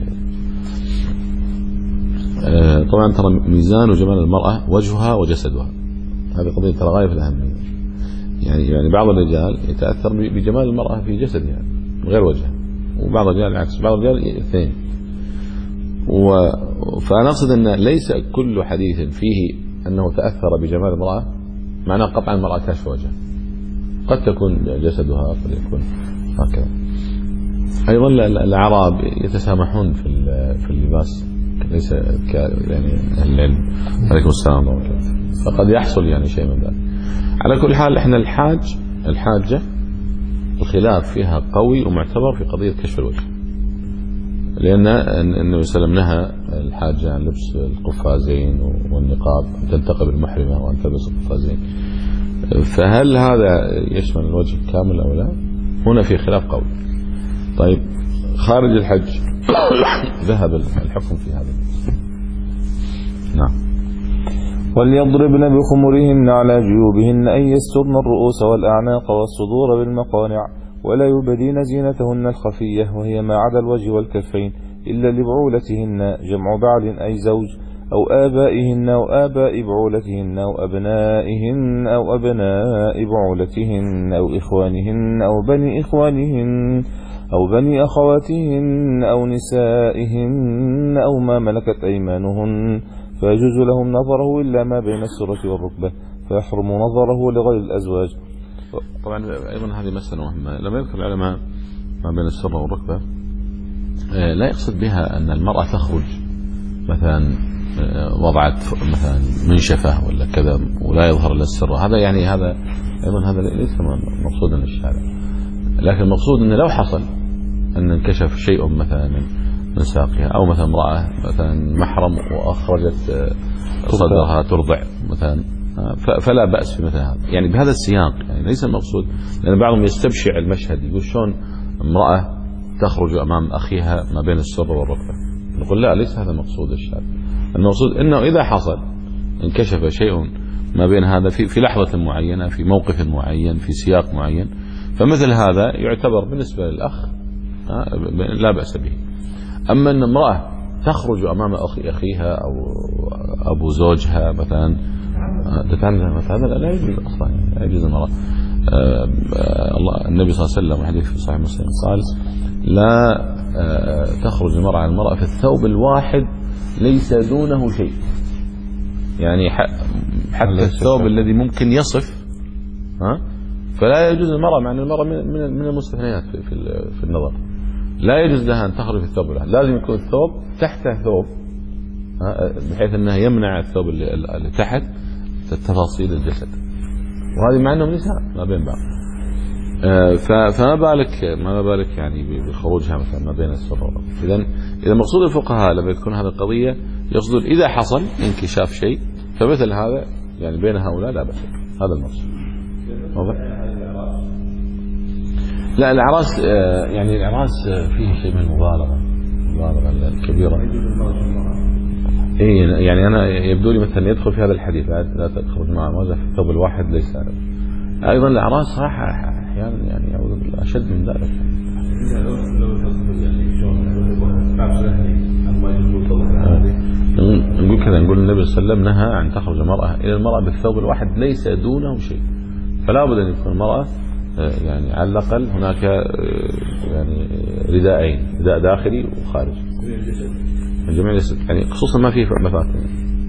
C: طبعا ترى ميزان وجمال المراه وجهها وجسدها، هذه قضيه ترى غايه في الاهميه. يعني يعني بعض الرجال يتاثر بجمال المراه في جسدها غير وجهها، وبعض الرجال العكس، بعض الرجال اثنين. فأنا أقصد أن ليس كل حديث فيه أنه تأثر بجمال المرأة معناه قطعا المرأة كاشف وجه، قد تكون جسدها، قد يكون هكذا. أيضا الأعراب يتسامحون في في اللباس، ليس ك يعني أهل العلم. عليكم السلام ورحمة الله. فقد يحصل يعني شيء من ذلك. على كل حال إحنا الحاج الحاجة الخلاف فيها قوي ومعتبر في قضية كشف الوجه، لأن النبي صلى الله عليه وسلم نهى الحاجة عن لبس القفازين والنقاب، أن تنتقب المحرمة وأن تلبس القفازين. فهل هذا يشمل الوجه كامل أو لا؟ هنا في خلاف قوي. طيب خارج الحج ذهب الحكم في هذا. نعم.
B: وليضربن بخمرهن على جيوبهن أن يسترن الرؤوس والأعناق والصدور بالمقانع ولا يبدين زينتهن الخفية وهي ما عدا الوجه والكفين إلا لبعولتهن جمع بعل أي زوج أو آبائهن أو آباء بعولتهن أو أبنائهن أو أبناء بعولتهن أو إخوانهن أو بني إخوانهن أو بني أخواتهن أو نسائهن أو ما ملكت أيمانهن فيجوز لهم نظره إلا ما بين السرة والركبة فيحرم نظره لغير الأزواج.
C: طبعا أيضا هذه مسألة مهمة. لما يذكر العلماء ما بين السرة والركبة لا يقصد بها أن المرأة تخرج مثلا وضعت مثلا منشفة ولا كذا ولا يظهر إلا السرة، هذا يعني هذا أيضا هذا ليس مقصودا للشارع، لكن المقصود أنه لو حصل أن انكشف شيء مثلا من ساقها أو مثلا امرأة مثلا محرم وأخرجت صدرها ترضع مثلا فلا بأس في مثل هذا، يعني بهذا السياق، يعني ليس المقصود، لأن بعضهم يستبشع المشهد يقول شلون امرأة تخرج أمام أخيها ما بين السر والركبة، نقول لا ليس هذا مقصود الشارع. المقصود أنه إذا حصل انكشف شيء ما بين هذا في في لحظة معينة في موقف معين في سياق معين، فمثل هذا يعتبر بالنسبة للأخ لا بأس به. أما أن امرأة تخرج أمام أخي أخيها أو أبو زوجها مثلا تتعلم هذا لا يجوز أصلا، لا يجوز المرأة. الله النبي صلى الله عليه وسلم حديث في صحيح مسلم قال لا تخرج المرأة على المرأة في الثوب الواحد ليس دونه شيء، يعني حتى الثوب الذي ممكن يصف ها فلا يجوز المرأة، مع أن المرأة من من المستثنيات في في النظر، لا يجوز لها أن تخرج في الثوب الواحد، لازم يكون الثوب تحته ثوب بحيث أنه يمنع الثوب اللي تحت تفاصيل الجسد، وهذه مع أنهم نساء ما بين بعض. فما بالك ما بالك يعني بخروجها مثلا ما بين السر والركبة. إذا إذا مقصود الفقهاء لما تكون هذه القضية يقصدون إذا حصل انكشاف شيء فمثل هذا يعني بين هؤلاء لا بأس، هذا المقصود. واضح؟ لا الأعراس يعني الأعراس فيه شيء من المبالغة المبالغة الكبيرة. إيه يعني أنا يبدو لي مثلا يدخل في هذا الحديث لا تخرج مع موزة في الثوب الواحد ليس أيضا الأعراس صراحة أحيانا يعني أعوذ بالله أشد من ذلك. نقول كذا نقول النبي صلى الله عليه وسلم نهى عن تخرج المرأة إلى المرأة بالثوب الواحد ليس دونه شيء، فلا بد أن يكون المرأة يعني على الأقل هناك يعني رداءين، رداء داخلي وخارجي جميع الجسد، يعني خصوصا ما فيه مفاتن.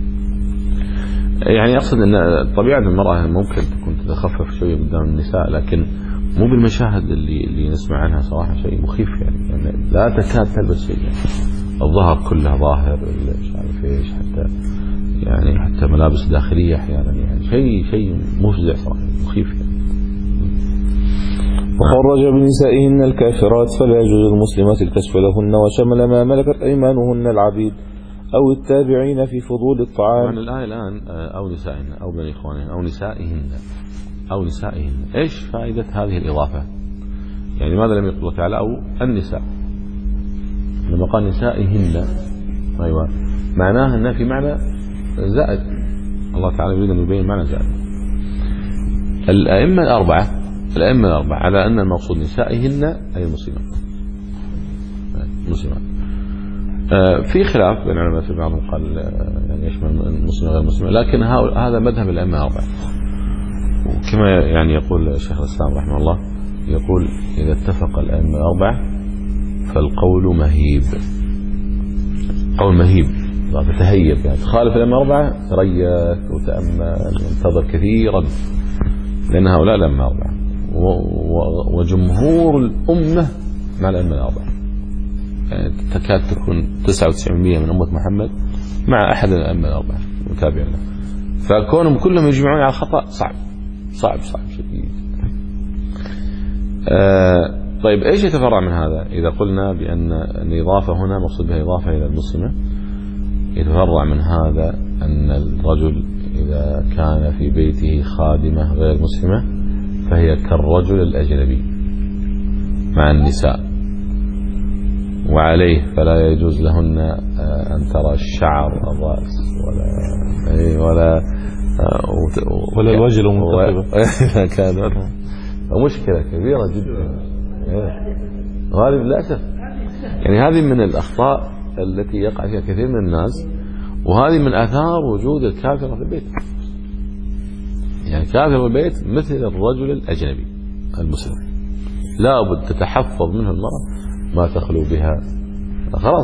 C: يعني أقصد أن طبيعة المرأة ممكن تكون تتخفف شوية قدام النساء، لكن مو بالمشاهد اللي اللي نسمع عنها صراحة شيء مخيف، يعني, يعني لا تكاد تلبس شيء، يعني الظهر كله ظاهر مش عارف ايش، حتى يعني حتى ملابس داخلية أحيانا، يعني شيء شيء مفزع صراحة مخيف يعني.
B: وخرج بنسائهن الكافرات فلا يجوز المسلمات الكشف لهن وشمل ما ملكت أيمانهن العبيد أو التابعين في فضول الطعام.
C: عن الآية الآن أو نسائهن أو بني إخوانهن أو نسائهن أو نسائهن، إيش فائدة هذه الإضافة؟ يعني لماذا لم يقل الله تعالى أو النساء؟ لما قال نسائهن أيوة معناه أنه في معنى زائد، الله تعالى يريد أن يبين معنى زائد. الأئمة الأربعة الأئمة الأربعة على أن المقصود نسائهن أي المسلمات المسلمات. آه في خلاف بين العلماء، في بعضهم قال يعني يشمل المسلم غير المسلم، لكن هذا مذهب الأئمة الأربعة. وكما يعني يقول شيخ الإسلام رحمه الله يقول إذا اتفق الأئمة الأربعة فالقول مهيب، قول مهيب تتهيب، يعني تخالف الأئمة الأربعة تريث وتأمل وانتظر كثيرا، لأن هؤلاء الأئمة الأربعة وجمهور الأمة مع الأئمة الأربعة، يعني تكاد تكون تسعة وتسعين بالمئة من أمة محمد مع أحد الأئمة الأربعة متابعين له، فكونهم كلهم يجمعون على الخطأ صعب صعب صعب شديد. آه طيب ايش يتفرع من هذا؟ إذا قلنا بأن الإضافة هنا مقصود بها إضافة إلى المسلمة، يتفرع من هذا أن الرجل إذا كان في بيته خادمة غير مسلمة فهي كالرجل الأجنبي مع النساء، وعليه فلا يجوز لهن أن ترى الشعر الرأس ولا ولا
B: ولا الوجه المنتقبة
C: إذا كان مشكلة كبيرة جدا غالب للأسف. يعني هذه من الأخطاء التي يقع فيها كثير من الناس، وهذه من آثار وجود الكافر في البيت. يعني كافر البيت مثل الرجل الأجنبي المسلم، لا بد تتحفظ منه المرأة ما تخلو بها. خلاص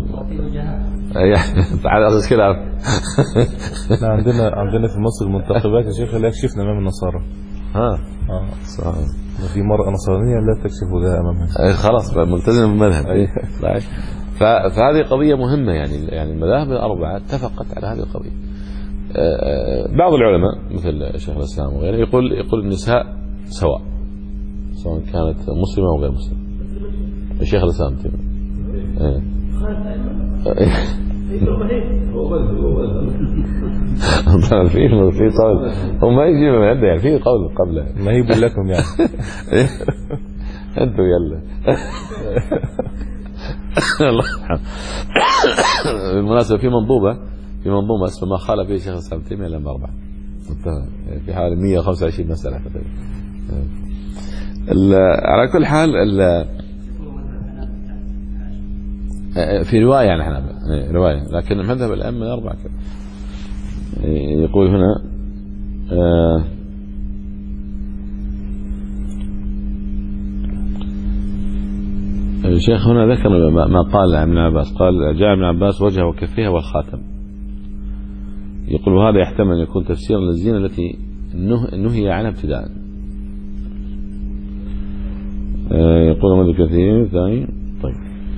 C: تعال أخذ كلام.
B: عندنا عندنا في مصر المنتخبات يا شيخ لا يكشفنا أمام النصارى.
C: ها
B: اه
C: صح.
B: في مرأة نصرانية لا تكشف وجهها أمامها.
C: خلاص ملتزمة بالمذهب. فهذه قضية مهمة. يعني يعني المذاهب الأربعة اتفقت على هذه القضية. بعض العلماء مثل شيخ الإسلام وغيره يقول يقول النساء سواء، سواء كانت مسلمة أو غير مسلمة. الشيخ الإسلام ايه طبعا في في قول هو ما يجي من عنده، يعني في قول قبله
B: ما يجيب لكم يعني
C: انتوا يلا. الله يرحمه. بالمناسبة في منظومة في منظومة اسمها ما خالف فيه شيخ الإسلام ابن تيمية إلا أربعة، في حوالي مئة وخمسة وعشرين مسألة. على كل حال في رواية عن حنابلة رواية، لكن مذهب الأئمة الأربعة كذا. يقول هنا الشيخ هنا ذكر ما قال ابن عباس، قال جاء ابن عباس وجهه وكفيه والخاتم. يقول وهذا يحتمل أن يكون تفسيرا للزينة التي نهي عنها ابتداء. يقول ماذا كثير ثاني. طيب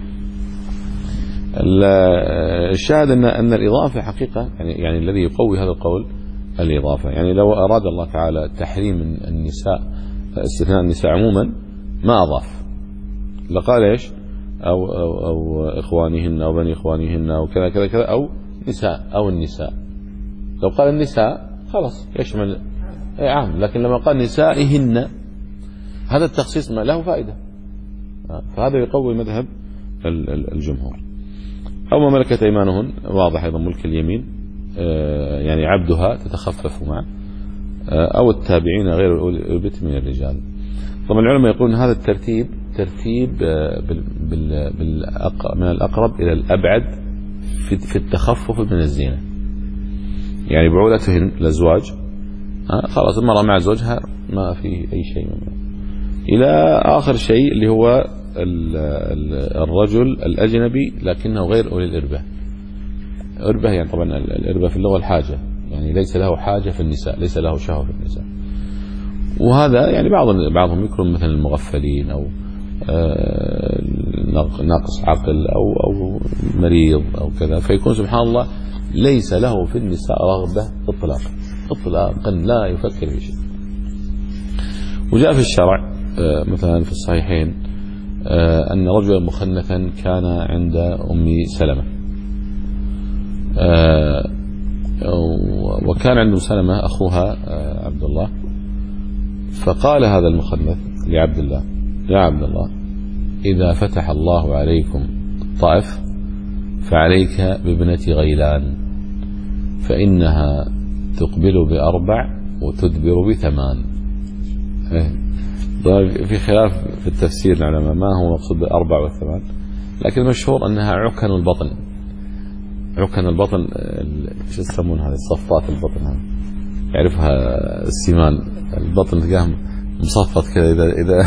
C: الشاهد أن أن الإضافة حقيقة يعني يعني الذي يقوي هذا القول الإضافة. يعني لو أراد الله تعالى تحريم النساء استثناء النساء عموما ما أضاف، لقال إيش أو أو, أو إخوانهن أو بني إخوانهن أو كذا كذا كذا أو نساء أو النساء. لو قال النساء خلاص يشمل عام، لكن لما قال نسائهن هذا التخصيص ما له فائدة، فهذا يقوي مذهب الجمهور. أو ما ملكت أيمانهن واضح أيضا ملك اليمين، يعني عبدها تتخفف معه، أو التابعين غير أولي البت من الرجال. طبعا العلماء يقولون هذا الترتيب ترتيب من الأقرب إلى الأبعد في التخفف من الزينة. يعني بعولتهن للزواج خلاص المرأة مع زوجها ما في أي شيء منه، إلى آخر شيء اللي هو الرجل الأجنبي لكنه غير أولي الإربة. إربة يعني طبعا الإربة في اللغة الحاجة، يعني ليس له حاجة في النساء، ليس له شهوة في النساء. وهذا يعني بعض بعضهم يكون مثل المغفلين أو ناقص عقل أو أو مريض أو كذا، فيكون سبحان الله ليس له في النساء رغبة إطلاقا إطلاقا لا يفكر في شيء. وجاء في الشرع مثلا في الصحيحين أن رجلا مخنثا كان عند أم سلمة، وكان عند أم سلمة أخوها عبد الله، فقال هذا المخنث لعبد الله يا عبد الله إذا فتح الله عليكم الطائف فعليك بابنة غيلان فإنها تقبل بأربع وتدبر بثمان. في خلاف في التفسير العلماء ما هو مقصود بالأربع والثمان، لكن المشهور أنها عكن البطن. عكن البطن شو يسمون هذه صفات البطن، هذه يعرفها السيمان، البطن تلقاهم مصفط كذا إذا إذا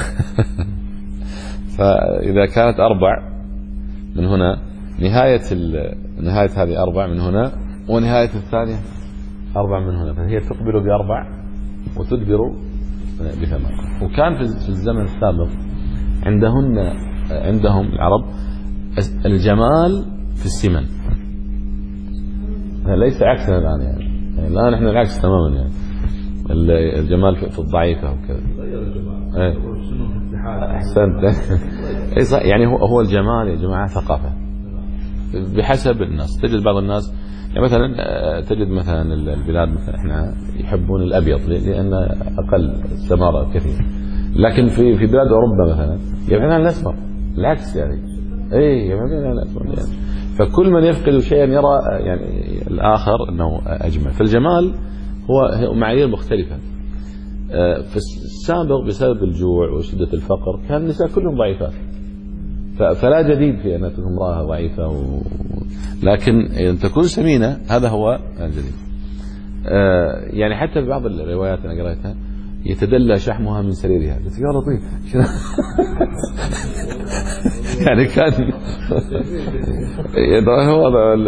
C: فإذا كانت أربع من هنا نهاية نهاية هذه أربع من هنا ونهاية الثانية أربع من هنا، فهي تقبل بأربع وتدبر بثمان. وكان في الزمن السابق عندهن عندهم العرب الجمال في السمن، ليس عكسنا الآن يعني. يعني الآن نحن العكس تماما، يعني الجمال في الضعيفة وكذا. ايه احسنت. يعني هو هو الجمال يا جماعة ثقافة بحسب الناس. تجد بعض الناس يعني مثلا تجد مثلا البلاد مثلا احنا يحبون الابيض لان اقل ثمره كثير، لكن في في بلاد اوروبا مثلا يبغون الاسمر العكس يعني. اي يبغون الاسمر يعني. فكل من يفقد شيئا يرى يعني الاخر انه اجمل. فالجمال هو معايير مختلفه. في السابق بسبب الجوع وشدة الفقر كان النساء كلهم ضعيفات، فلا جديد في أن تكون امرأة ضعيفة و... لكن أن تكون سمينة هذا هو الجديد. يعني حتى في بعض الروايات أنا قرأتها يتدلى شحمها من سريرها، قلت يا لطيف يعني كان هو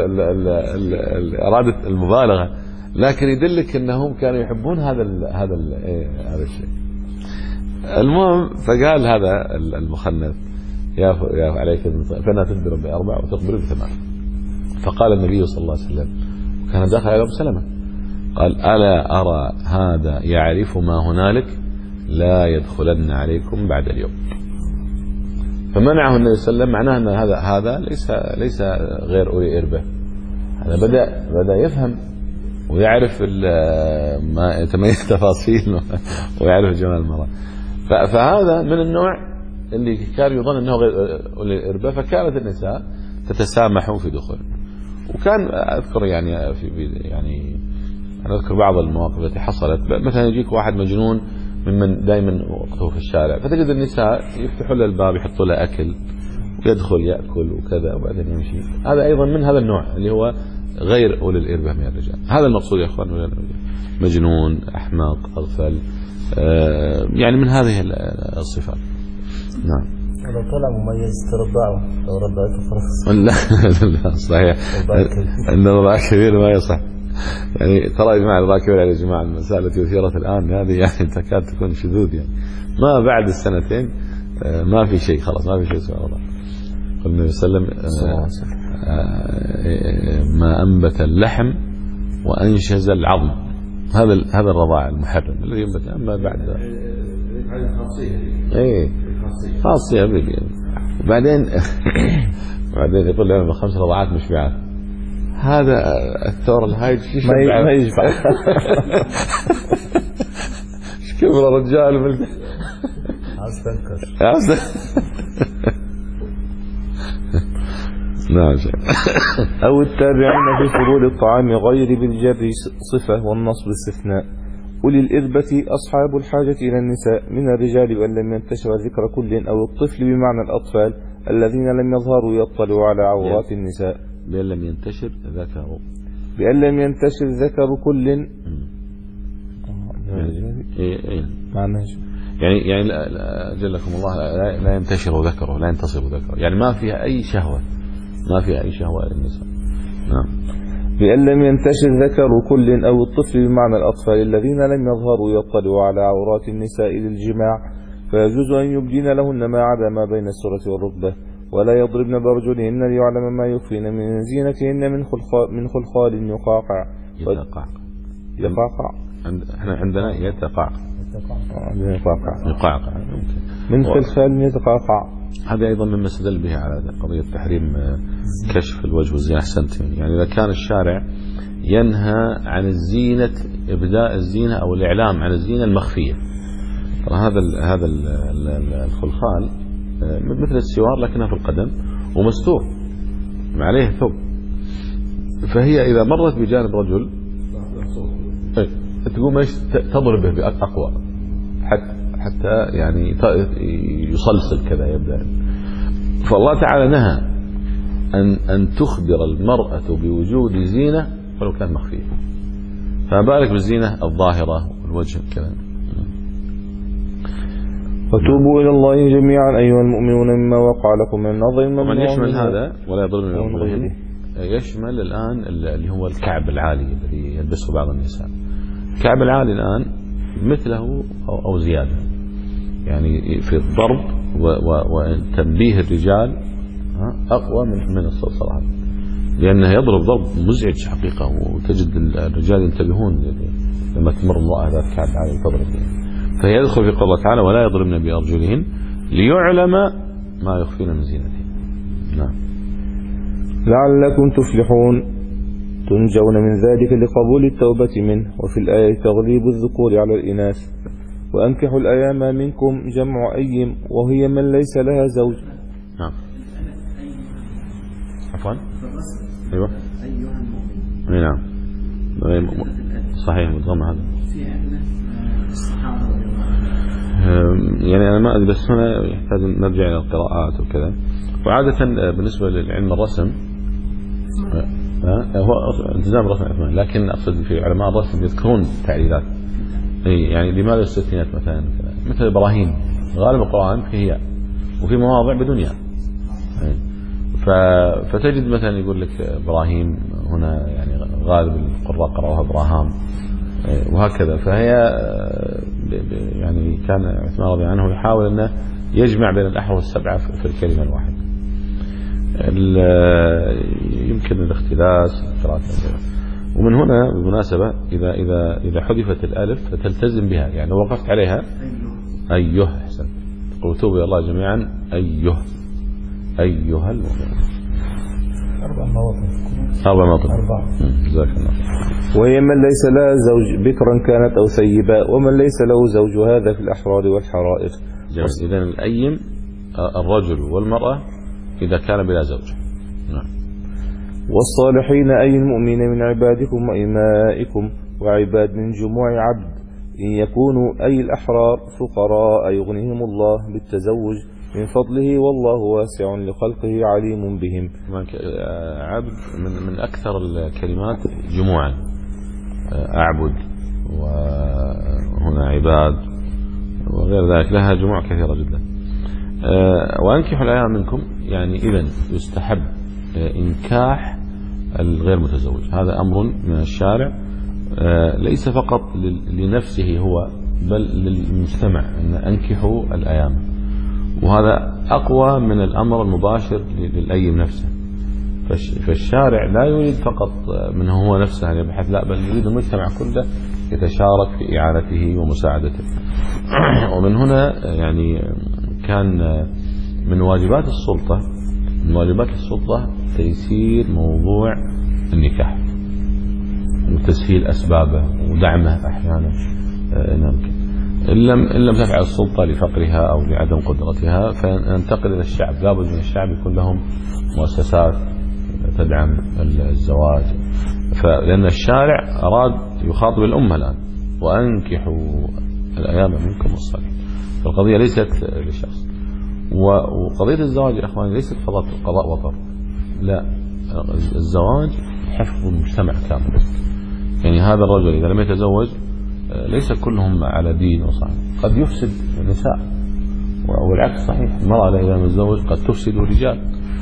C: أرادت المبالغة، لكن يدلك أنهم كانوا يحبون هذا ال هذا ال هذا الشيء. المهم فقال هذا المخنث يا يا عليك فأنا تدبر بأربع وتقبل بثمان. فقال النبي صلى الله عليه وسلم وكان داخل على أبو سلمة قال ألا أرى هذا يعرف ما هنالك لا يدخلن عليكم بعد اليوم. فمنعه النبي صلى الله عليه وسلم، معناه أن هذا هذا ليس ليس غير أولي إربة، هذا بدأ بدأ يفهم ويعرف ما يتميز تفاصيل ويعرف جمال المرأة. فهذا من النوع اللي كان يظن أنه غير أولي إربة، فكانت النساء تتسامح في دخول. وكان أذكر يعني في يعني أنا أذكر بعض المواقف التي حصلت، مثلا يجيك واحد مجنون ممن دائما وقته في الشارع، فتجد النساء يفتحوا له الباب يحطوا له أكل ويدخل يأكل وكذا وبعدين يمشي. هذا أيضا من هذا النوع اللي هو غير أولي الإربة من الرجال. هذا المقصود يا أخوان، مجنون أحمق أغفل، آه يعني من هذه الصفات. نعم.
H: لو طلع مميز تربعه لو ربعته خلاص.
C: لا لا صحيح أن الرضاع كبير ما يصح. يعني ترى يا جماعة الرضاع كبير على جماعة المسألة التي أثيرت الآن هذه يعني تكاد تكون شذوذ، يعني ما بعد السنتين ما في شيء خلاص، ما في شيء اسمه رضاع. قال النبي صلى الله عليه وسلم ما أنبت اللحم وأنشز العظم، هذا هذا الرضاع المحرم الذي ينبت. أما بعد ايه خاصية بيبي. وبعدين وبعدين يقول لهم خمس رضعات مشبعات، هذا الثور الهايج
B: ما يشبع.
C: ايش كبر الرجال من
H: عاوز تنكر.
C: نعم.
B: أو التابعين في فضول الطعام غير بالجر صفة والنصب استثناء. أولي الإربة أصحاب الحاجة إلى النساء من الرجال وأن لم ينتشر ذكر كل أو الطفل بمعنى الأطفال الذين لم يظهروا يطلعوا على عورات النساء.
C: بأن لم ينتشر ذكر
B: بأن لم ينتشر ذكر كل
C: معنى يعني يعني جلكم الله لا, لا ينتشر ذكره، لا ينتصر ذكره، يعني ما فيها أي شهوة، ما فيها أي شهوة للنساء. نعم.
B: بأن لم ينتشر ذكر كل أو الطفل بمعنى الأطفال الذين لم يظهروا يطلعوا على عورات النساء للجماع، فيجوز أن يبدين لهن ما عدا ما بين السرة والركبة، ولا يضربن برجلهن ليعلم ما يخفين من زينتهن من خلخال من خلخال يقاقع.
C: يتقاقع
B: يقاقع
C: احنا عندنا يتقاقع
B: يقاقع
C: يقاقع
B: من خلخال يتقاقع.
C: هذا أيضا مما استدل به على قضية تحريم كشف الوجه والزينة. أحسنت. يعني إذا كان الشارع ينهى عن الزينة، إبداء الزينة أو الإعلام عن الزينة المخفية، هذا ال هذا ال الخلخال مثل السوار لكنها في القدم ومستور عليه ثوب، فهي إذا مرت بجانب رجل تقوم ايش تضربه بأقوى حتى حتى يعني يصلصل كذا يبدأ. فالله تعالى نهى أن أن تخبر المرأة بوجود زينة ولو كان مخفية، فما بالك بالزينة الظاهرة والوجه كذا.
B: وتوبوا إلى الله جميعا أيها المؤمنون مما وقع لكم من نظر
C: ومن يشمل هذا ولا يضربن بأرجلهن، يشمل الآن اللي هو الكعب العالي الذي يلبسه بعض النساء. الكعب العالي الآن مثله أو زيادة، يعني في الضرب وتنبيه الرجال أقوى من من الصلصلة، لأنه يضرب ضرب مزعج حقيقة، وتجد الرجال ينتبهون لما تمر امرأة ذات كعب عالي تضرب. فيدخل في قوله تعالى ولا يضربن بأرجلهن ليعلم ما يخفين من زينتهن. نعم.
B: لعلكم تفلحون تنجون من ذلك لقبول التوبة منه. وفي الآية تغليب الذكور على الإناث. وأنكحوا الأيام منكم جمع أيم وهي من ليس لها زوج.
C: نعم. عفوا. أيوة.
F: أيها المؤمن.
C: نعم. صحيح مضغم هذا.
F: في عندنا
C: يعني أنا ما أدري، بس هنا يحتاج نرجع إلى القراءات وكذا. وعادة بالنسبة للعلم الرسم هو التزام رسم عثمان، لكن أقصد في علماء الرسم يذكرون تعليلات. يعني لماذا الستينات مثلا مثل إبراهيم غالب القرآن فيه ياء وفي مواضع بدون ياء. فتجد مثلا يقول لك إبراهيم هنا يعني غالب القراء قرأوها إبراهام وهكذا. فهي يعني كان عثمان رضي الله عنه يحاول أنه يجمع بين الأحرف السبعة في الكلمة الواحدة. يمكن الاختلاس ومن هنا بالمناسبة إذا إذا إذا حذفت الألف فتلتزم بها، يعني لو وقفت عليها أيه أحسن تقول توبوا إلى الله جميعا أيه أيها المؤمنون.
H: أربع مواطن
C: أربع مواطن جزاك الله.
B: وهي من ليس لها زوج بكرا كانت أو ثيبا، ومن ليس له زوج، هذا في الأحرار والحرائر.
C: إذن الأيم الرجل والمرأة إذا كان بلا زوج. نعم.
B: والصالحين أي المؤمنين من عبادكم وإمائكم وعباد من جموع عبد، إن يكونوا أي الأحرار فقراء يغنيهم الله بالتزوج من فضله، والله واسع لخلقه عليم بهم.
C: عبد من من أكثر الكلمات جموعا، أعبد وهنا عباد وغير ذلك، لها جموع كثيرة جدا. وأنكحوا الأيام منكم، يعني إذن يستحب إنكاح الغير متزوج. هذا أمر من الشارع ليس فقط لنفسه هو بل للمجتمع، أن أنكحوا الأيام، وهذا أقوى من الأمر المباشر للأيم نفسه. فالشارع لا يريد فقط منه هو نفسه أن يبحث، لا بل يريد المجتمع كله يتشارك في إعانته ومساعدته. ومن هنا يعني كان من واجبات السلطة من واجبات السلطة تيسير موضوع النكاح وتسهيل أسبابه ودعمه أحيانا ممكن. إن لم إن لم تفعل السلطة لفقرها أو لعدم قدرتها فننتقل إلى الشعب. لابد من الشعب يكون لهم مؤسسات تدعم الزواج، فلأن الشارع أراد يخاطب الأمة الآن، وأنكحوا الأيام منكم والصالحين. فالقضية ليست لشخص. وقضية الزواج يا أخواني ليست قضاء وطر، لا، الزواج حفظ المجتمع كامل. يعني هذا الرجل إذا لم يتزوج ليس كلهم على دين وصحيح، قد يفسد النساء، والعكس صحيح. المرأة إذا لم تتزوج قد تفسد الرجال،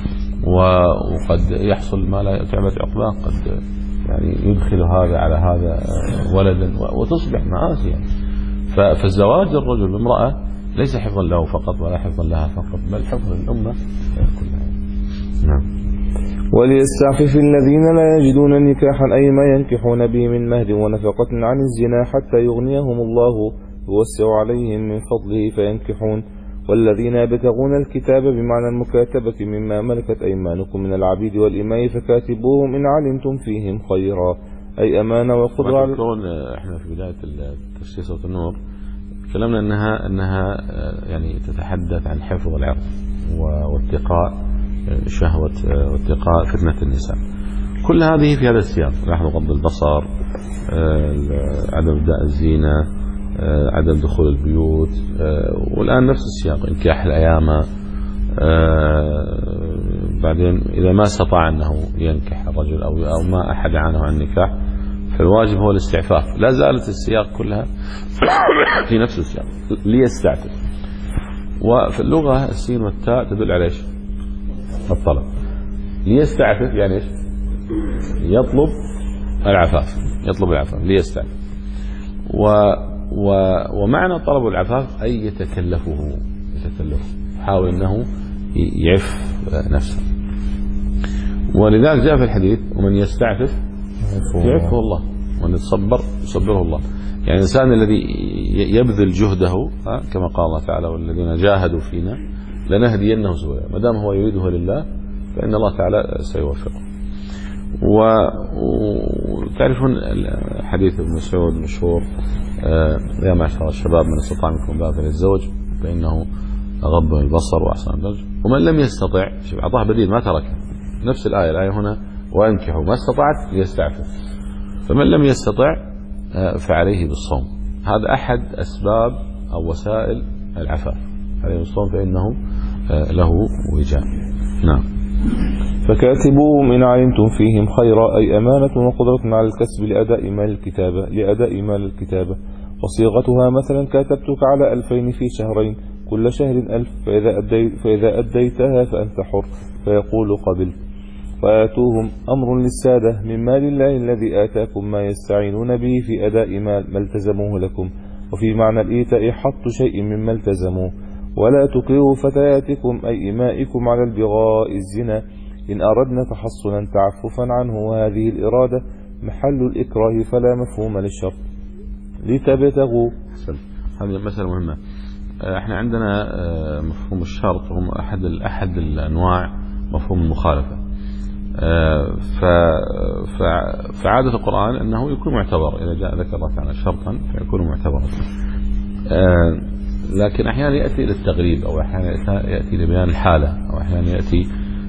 C: وقد يحصل ما لا تعبت عقباه، قد يعني يدخل هذا على هذا ولدا وتصبح معاصي. فالزواج الرجل بامرأة ليس حفظا له فقط ولا حفظا لها فقط، بل حفظا للأمة كلها. نعم.
B: وليستعفف الذين لا يجدون نكاحا، أي ما ينكحون به من مهد ونفقة عن الزنا حتى يغنيهم الله يوسع عليهم من فضله فينكحون. والذين يبتغون الكتاب بمعنى المكاتبة مما ملكت أيمانكم من العبيد والإماء فكاتبوهم إن علمتم فيهم خيرا، أي أمانة وقدرة على.
C: احنا في بداية تفسير سورة النور تكلمنا أنها أنها يعني تتحدث عن حفظ العرض واتقاء شهوة واتقاء فتنة النساء. كل هذه في هذا السياق، لاحظوا غض البصر، عدم ابداء الزينة، عدم دخول البيوت، والآن نفس السياق انكاح الأيامة. بعدين إذا ما استطاع أنه ينكح الرجل أو أو ما أحد عنه عن النكاح فالواجب هو الاستعفاف. لا زالت السياق كلها في نفس السياق، ليستعفف. وفي اللغة السين والتاء تدل على ايش؟ الطلب. ليستعفف يعني ايش؟ يطلب العفاف، يطلب العفاف ليستعفف. و و ومعنى طلب العفاف أي يتكلفه يتكلفه يحاول أنه يعف نفسه. ولذلك جاء في الحديث ومن يستعفف يعفه الله، ومن يتصبر يصبره الله. يعني الإنسان الذي يبذل جهده كما قال الله تعالى والذين جاهدوا فينا لنهدينه سبلا، ما دام هو يريده لله فإن الله تعالى سيوفقه. وتعرفون حديث ابن مسعود المشهور يا معشر الشباب من استطاع منكم الباءة فليتزوج فإنه أغض البصر وأحسن الفرج، ومن لم يستطع، شوف أعطاه بديل ما تركه، نفس الآية الآية هنا وأنكحوا ما استطعت ليستعفف، فمن لم يستطع فعليه بالصوم هذا أحد أسباب أو وسائل العفاف. عليه الصوم فإنه له وجاء. نعم.
B: فكاتبوهم إن علمتم فيهم خيرا، أي أمانة وقدرة على الكسب لأداء مال الكتابة لأداء مال الكتابة. وصيغتها مثلا كاتبتك على ألفين في شهرين، كل شهر ألف، فإذا, أديت فإذا أديتها فأنت حر، فيقول قبل. وآتوهم أمر للسادة من مال الله الذي آتاكم ما يستعينون به في أداء مال ما التزموه لكم. وفي معنى الإيتاء حط شيء مما التزموه. ولا تكرهوا فتياتكم أي إمائكم على البغاء الزنا إن أردنا تحصنا تعففا عنه، وهذه الإرادة محل الإكراه فلا مفهوم للشرط. لتبتغوا.
C: هذه مسألة مهمة. احنا عندنا مفهوم الشرط وهم أحد أحد الأنواع مفهوم المخالفة. فعادة القرآن أنه يكون معتبر إذا جاء ذكر الله تعالى شرطا فيكون معتبرا، لكن أحيانا يأتي للتغريب أو أحيانا يأتي لبيان الحالة أو أحيانا يأتي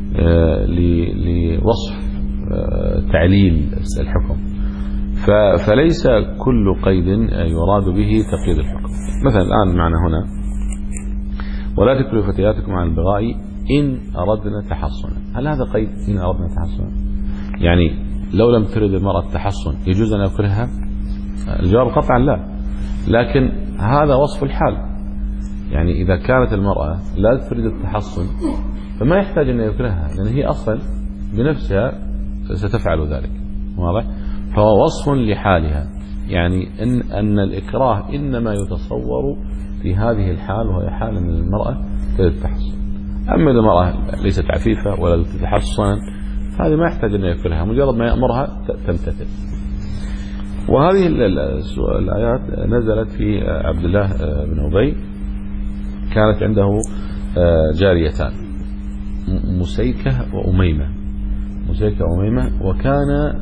C: لوصف تعليل الحكم. فليس كل قيد يراد به تقييد الحكم. مثلا الآن معنا هنا ولا تكرهوا فتياتكم عن البغاء إن أردنا تحصنا. هل هذا قيد إن أردنا تحصنا؟ يعني لو لم ترد المرأة التحصن يجوز أن يكرهها؟ الجواب قطعا لا، لكن هذا وصف الحال. يعني إذا كانت المرأة لا تريد التحصن فما يحتاج أن يكرهها، لأن هي أصلا بنفسها ستفعل ذلك. واضح؟ فهو وصف لحالها، يعني إن, أن الإكراه إنما يتصور في هذه الحال، وهي حال من المرأة تريد التحصن. أما إذا المرأة ليست عفيفة ولا تتحصن هذه ما يحتاج أن يكرهها، مجرد ما يأمرها تمتثل. وهذه الآيات نزلت في عبد الله بن أبي، كانت عنده جاريتان مسيكة وأميمة مسيكة وأميمة وكان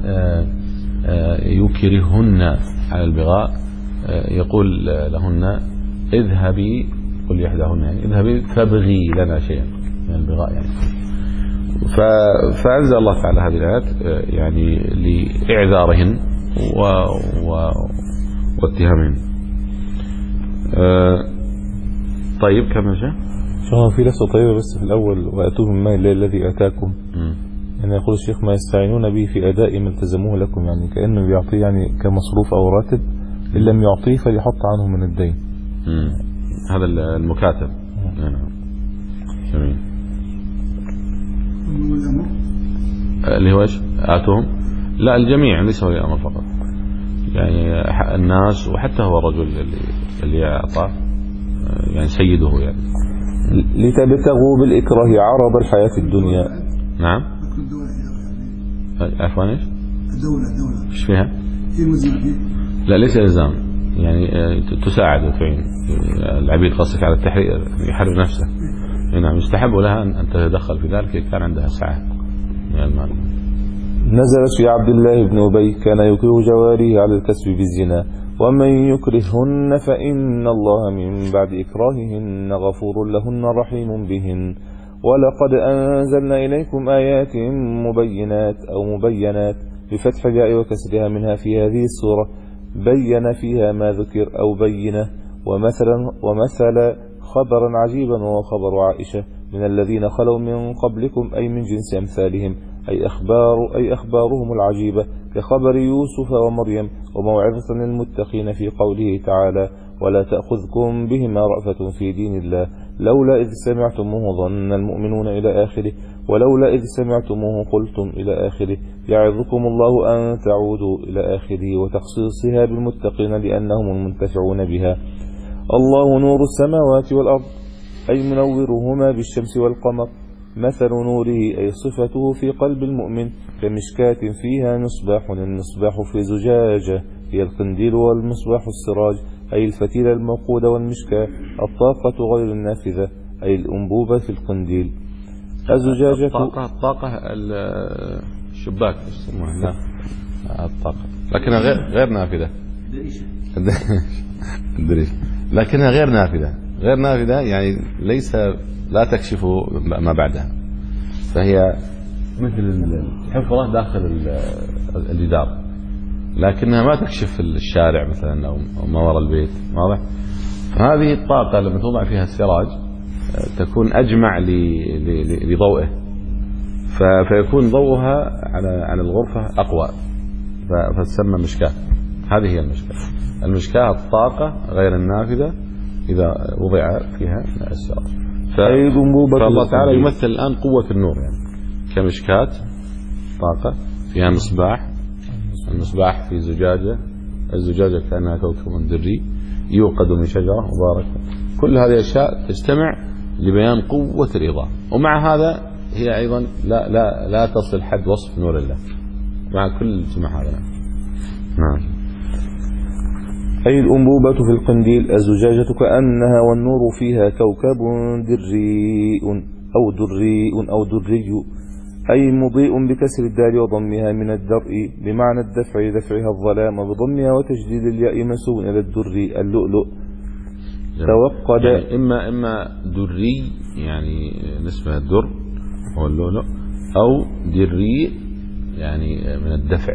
C: يكرهن على البغاء، يقول لهن اذهبي، قل إحداهن يعني اذهبي فابغي لنا شيئا من البغاء يعني. فأنزل الله تعالى هذه الآيات يعني لإعذارهن و... و... واتهامهن. أه طيب كم جاء؟
B: شو في لسه طيبة بس في الأول وأتوهم ما الذي أتاكم. يعني يقول الشيخ ما يستعينون به في أداء ما التزموه لكم، يعني كأنه بيعطيه يعني كمصروف أو راتب، إن لم يعطيه فليحط عنه من الدين.
C: مم. هذا المكاتب. نعم. جميل. اللي هو ايش؟ آتوهم؟ لا الجميع، ليس ولي الأمر فقط، يعني الناس وحتى هو الرجل اللي اللي أعطاه يعني سيده يعني.
B: لتبتغوا بالإكراه عرض الحياة الدنيا.
C: نعم. عفوا ايش؟
E: الدولة الدولة.
C: ايش فيها؟
E: في مزيد.
C: لا ليس إلزام، يعني تساعد في العبيد قصدك على التحرير يحرر نفسه. نعم يستحب لها أن تتدخل في ذلك، كان عندها سعة من المال.
B: نزلت في عبد الله بن أبي كان يكره جواريه على الكسب بالزنا، ومن يكرهن فإن الله من بعد إكراههن غفور لهن رحيم بهن. ولقد أنزلنا إليكم آيات مبينات أو مبينات بفتح الياء وكسرها منها في هذه السورة، بين فيها ما ذكر أو بينه، ومثلا ومثل خبرا عجيبا وهو خبر عائشة من الذين خلوا من قبلكم، أي من جنس أمثالهم، أي أخبار أي أخبارهم العجيبة كخبر يوسف ومريم، وموعظة للمتقين في قوله تعالى ولا تأخذكم بهما رأفة في دين الله لولا إذ سمعتموه ظن المؤمنون إلى آخره، ولولا إذ سمعتموه قلتم إلى آخره، يعظكم الله أن تعودوا إلى آخره، وتخصيصها بالمتقين لأنهم المنتفعون بها. الله نور السماوات والأرض أي منورهما بالشمس والقمر، مثل نوره أي صفته في قلب المؤمن كمشكاة فيها مصباح، المصباح في زجاجة هي القنديل، والمصباح السراج أي الفتيلة الموقودة، والمشكاة الطاقة غير النافذة أي الأنبوبة في القنديل. الزجاجة
C: الطاقة الطاقة الشباك يسمونها الطاقة، لكنها غير غير نافذة. الدريشة لكنها غير نافذة غير نافذة يعني ليس لا تكشف ما بعدها، فهي مثل الحفرة داخل الجدار، لكنها ما تكشف الشارع مثلا أو ما وراء البيت، واضح؟ فهذه الطاقة لما توضع فيها السراج تكون أجمع لضوئه، فيكون ضوءها على على الغرفة أقوى، فتسمى مشكاة. هذه هي المشكاة. المشكاة الطاقة غير النافذة إذا وضع فيها السراج. فالله تعالى يمثل الآن قوة النور، يعني كمشكاة طاقة فيها مصباح، المصباح في زجاجة، الزجاجة كأنها كوكب دري يوقد من شجرة مباركة. كل هذه الأشياء تجتمع لبيان قوة الإضاءة، ومع هذا هي أيضا لا لا لا تصل حد وصف نور الله مع كل جمع هذا. نعم.
B: أي الأنبوبة في القنديل الزجاجة كأنها والنور فيها كوكب دري أو دري أو دري، أي مضيء بكسر الدال وضمها من الدرء بمعنى الدفع دفعها الظلام، وبضمها وتشديد الياء منسوب إلى الدري اللؤلؤ. توقد
C: يعني إما إما دري يعني نسبة الدر هو اللؤلؤ، أو دري يعني من الدفع.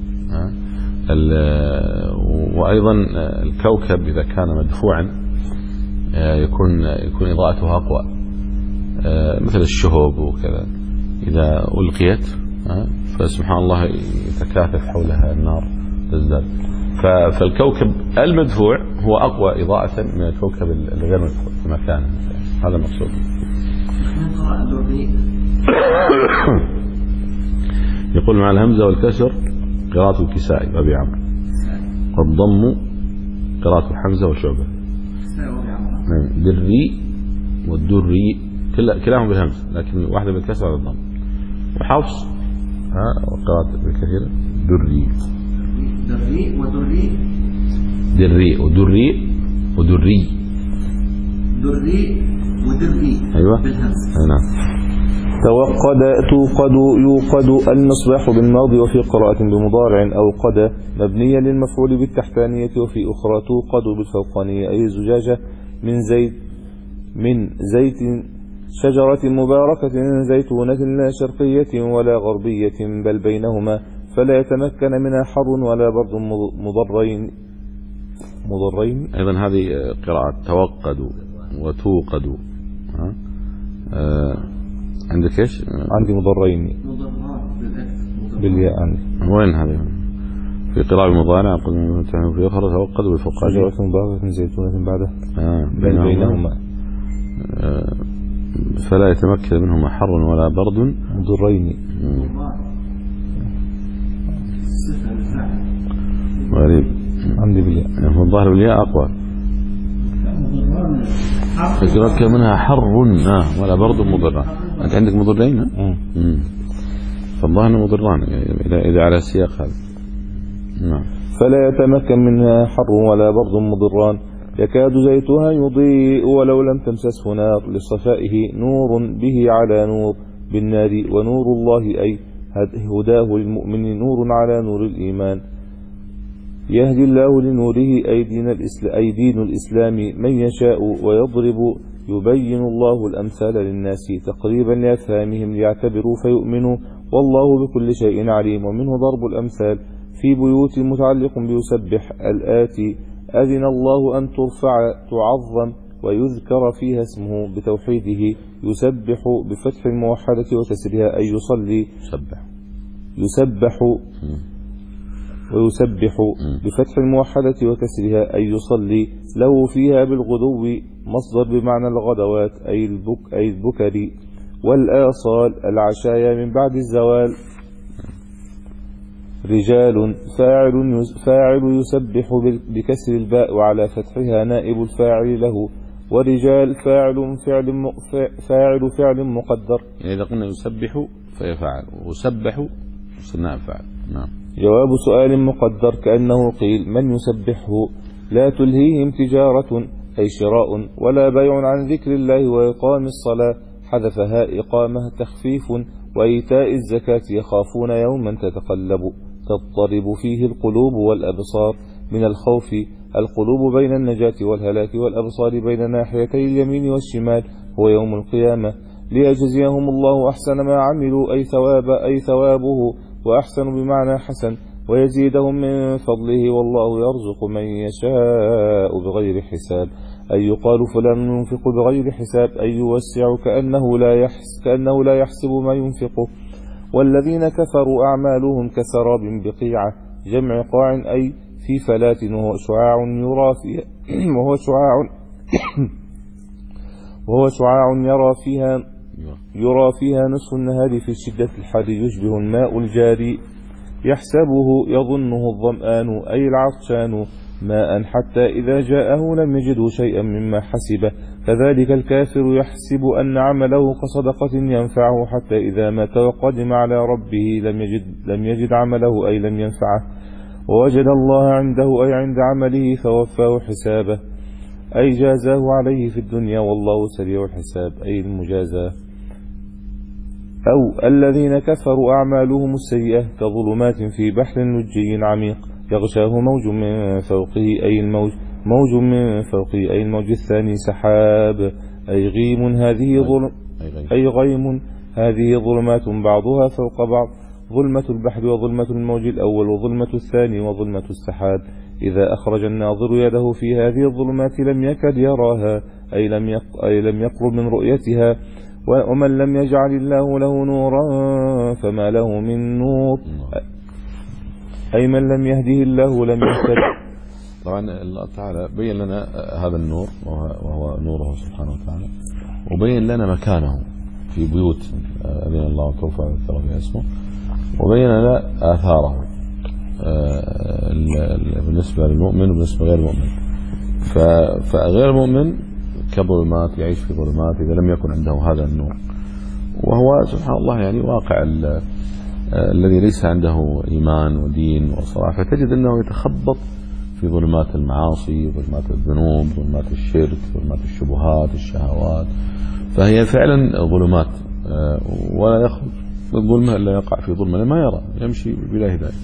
C: وأيضا الكوكب إذا كان مدفوعا يكون يكون إضاءته أقوى، مثل الشهب وكذا إذا ألقيت فسبحان الله يتكاثف حولها النار تزداد. فالكوكب المدفوع هو أقوى إضاءة من الكوكب الغير مدفوع في مكانه. هذا المقصود. يقول مع الهمزة والكسر قراءة الكسائي وأبي عمرو، والضم قراءة حمزة وشعبة. دري والدري كلاهم بالهمز، لكن واحدة بالكسر والضم. وحفص ها وقراءة بالكثير دري
F: دري ودري
C: دري ودري ودري
F: دري ودري
C: أيوة
F: بالهمز.
C: نعم.
B: توقد توقد يوقد المصباح بالماضي، وفي قراءة بمضارع أو قد مبنية للمفعول بالتحتانية، وفي أخرى توقد بالفوقانية أي الزجاجة من زيت من زيت شجرة مباركة زيتونة لا شرقية ولا غربية بل بينهما، فلا يتمكن منها حر ولا برد مضرين مضرين.
C: أيضا هذه قراءة توقد وتوقد. ها أه عندك ايش؟
B: عندي مضرين بالياء. عندي
C: وين هذه؟ في قراءة المضارع في أخرى توقد بالفوقانية
B: شجرة مباركة زيتونة بعده
C: آه
B: بل بينهما
C: آه فلا يتمكن منهما حر ولا برد
B: مضرين.
C: غريب.
B: عندي بالياء.
C: الظاهر بالياء أقوى. يتمكن منها حر آه ولا برد مضرة. أنت عندك مضرين؟ ها؟ فالظاهر مضران إذا إذا على السياق هذا. نعم.
B: فلا يتمكن منها حر ولا برد مضران، يكاد زيتها يضيء ولو لم تمسسه نار لصفائه، نور به على نور بالنار، ونور الله أي هداه للمؤمن نور على نور الإيمان. يهدي الله لنوره أي دين, أي دين الإسلام من يشاء ويضرب، يبين الله الأمثال للناس تقريبا لأفهامهم ليعتبروا فيؤمنوا، والله بكل شيء عليم. ومنه ضرب الأمثال في بيوت متعلق بيسبح الآتي، أذن الله أن ترفع تعظم ويذكر فيها اسمه بتوحيده، يسبح بفتح الموحدة وكسرها أي يصلي
C: يسبح
B: يسبح ويسبح بفتح الموحدة وكسرها أي يصلي، له فيها بالغدو مصدر بمعنى الغدوات أي البك أي البكري، والآصال العشايا من بعد الزوال. رجال فاعل فاعل يسبح بكسر الباء وعلى فتحها نائب الفاعل له، ورجال فاعل فعل فاعل فعل مقدر.
C: يعني إذا قلنا يسبح فيفعل وسبح صناع فعل. نعم.
B: جواب سؤال مقدر كأنه قيل من يسبحه، لا تلهيهم تجارة أي شراء ولا بيع عن ذكر الله وإقام الصلاة، حذفها إقامة تخفيف، وإيتاء الزكاة يخافون يوما تتقلب تضطرب فيه القلوب والأبصار، من الخوف القلوب بين النجاة والهلاك، والأبصار بين ناحيتي اليمين والشمال، هو يوم القيامة، ليجزيهم الله أحسن ما عملوا أي ثواب أي ثوابه، وأحسن بمعنى حسن ويزيدهم من فضله والله يرزق من يشاء بغير حساب. أي يقال فلان ينفق بغير حساب أي يوسع كأنه لا يحس كأنه لا يحسب ما ينفقه. والذين كفروا أعمالهم كسراب بقيعة جمع قاع أي في فلات وهو شعاع يرى فيها وهو شعاع وهو شعاع يرى فيها يرى فيها نصف النهار في شدة الحر يشبه الماء الجاري يحسبه يظنه الظمآن أي العطشان ماء حتى إذا جاءه لم يجده شيئا مما حسبه. كذلك الكافر يحسب أن عمله كصدقة ينفعه حتى إذا مات وقدم على ربه لم يجد, لم يجد عمله أي لم ينفعه ووجد الله عنده أي عند عمله فوفاه حسابه أي جازاه عليه في الدنيا والله سريع الحساب أي المجازاه. أو الذين كفروا أعمالهم السيئة كظلمات في بحر لجي عميق يغشاه موج من فوقه أي الموج موج من فوقه أي الموج الثاني سحاب أي غيم هذه ظلم أي غيم هذه ظلمات بعضها فوق بعض ظلمة البحر وظلمة الموج الأول وظلمة الثاني وظلمة السحاب. إذا أخرج الناظر يده في هذه الظلمات لم يكد يراها أي لم أي لم يقرب من رؤيتها. ومن لم يجعل الله له نورا فما له من نور أي من لم يهده الله لم يهتد.
C: طبعا الله تعالى بين لنا هذا النور وهو نوره سبحانه وتعالى وبين لنا مكانه في بيوت أذن الله ترفع ويذكر فيها اسمه وبين لنا آثاره بالنسبة للمؤمن وبالنسبة غير المؤمن. فغير المؤمن كظلمات يعيش في ظلمات إذا لم يكن عنده هذا النور وهو سبحان الله يعني واقع الذي ليس عنده إيمان ودين وصلاح فتجد أنه يتخبط في ظلمات المعاصي ظلمات الذنوب ظلمات الشرك ظلمات الشبهات الشهوات فهي فعلا ظلمات ولا يخرج من الظلمة إلا يقع في ظلمة ما يرى يمشي بلا هداية.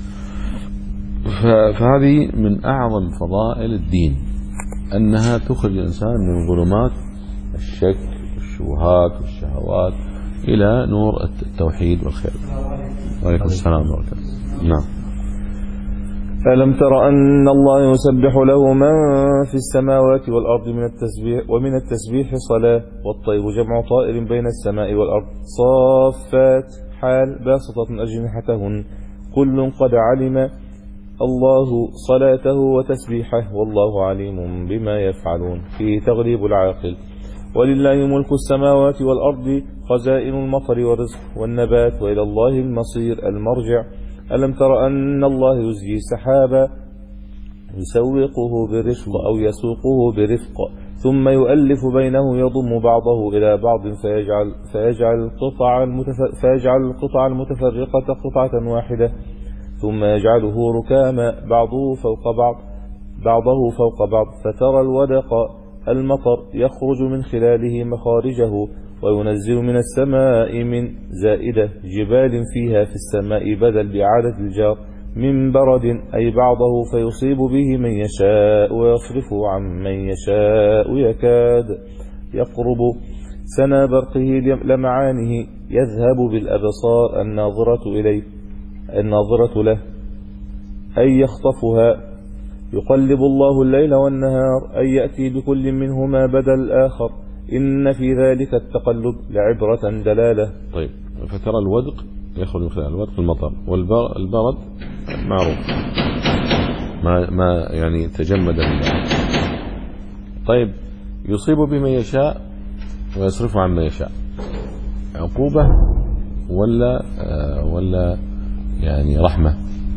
C: فهذه من أعظم فضائل الدين أنها تخرج الإنسان من ظلمات الشك والشبهات والشهوات إلى نور التوحيد والخير. وعليكم السلام ورحمة الله. نعم.
B: ألم تر أن الله يسبح له من في السماوات والأرض من التسبيح ومن التسبيح صلاة والطير جمع طائر بين السماء والأرض صافات حال باسطة أجنحتهن كل قد علم الله صلاته وتسبيحه والله عليم بما يفعلون. فيه تغليب العاقل. ولله ملك السماوات والأرض خزائن المطر والرزق والنبات وإلى الله المصير المرجع. ألم تر أن الله يزجي سحابا يسوقه برفق أو يسوقه برفق ثم يؤلف بينه يضم بعضه إلى بعض فيجعل, فيجعل, القطع, المتف... فيجعل القطع المتفرقة قطعة واحدة ثم يجعله ركاما بعضه فوق بعض بعضه فوق بعض فترى الودق المطر يخرج من خلاله مخارجه وينزل من السماء من زائدة جبال فيها في السماء بدل بإعادة الجار من برد أي بعضه فيصيب به من يشاء ويصرفه عن من يشاء يكاد يقرب سنا برقه لمعانه يذهب بالأبصار الناظرة إليه الناظرة له أي يخطفها. يقلب الله الليل والنهار أي يأتي بكل منهما بدل الآخر إن في ذلك التقلب لعبرة دلالة.
C: طيب فترى الودق يخرج من خلال الودق المطر والبرد معروف ما, ما يعني تجمد الله. طيب يصيب بمن يشاء ويصرفه عن من يشاء عقوبة ولا آه ولا يعني رحمة؟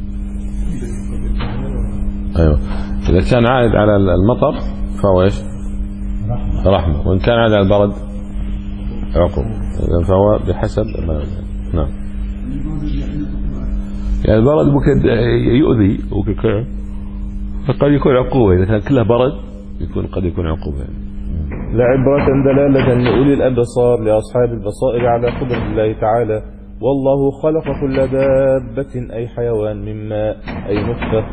C: أيوة إذا كان عائد على المطر فهو إيش؟ رحمة وإن كان عائد على البرد عقوبة فهو بحسب ما نعم. يعني البرد ممكن يؤذي فقد يكون عقوبة إذا كان كله برد يكون قد يكون عقوبة.
B: لعبرة دلالة لأولي الأبصار لأصحاب البصائر على قدرة الله تعالى. والله خلق كل دابة أي حيوان من ماء أي نطفة.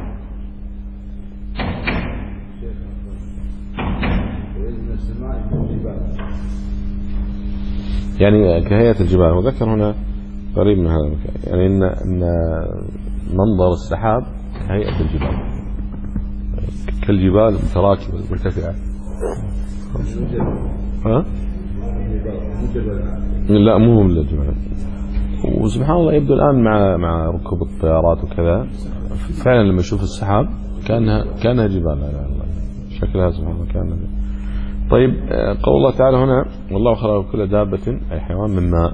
C: يعني كهيئة الجبال. وذكر هنا قريب من هذا المكان، يعني إن, إن منظر السحاب هيئة الجبال كالجبال المتراكبة المرتفعة. ها؟ لا مو من الجبال. وسبحان الله يبدو الآن مع مع ركوب الطيارات وكذا فعلا لما يشوف السحاب كانها كانها جبال، لا لا الله شكلها سبحان الله كانها. طيب قول الله تعالى هنا والله خلق كل دابة أي حيوان من ماء،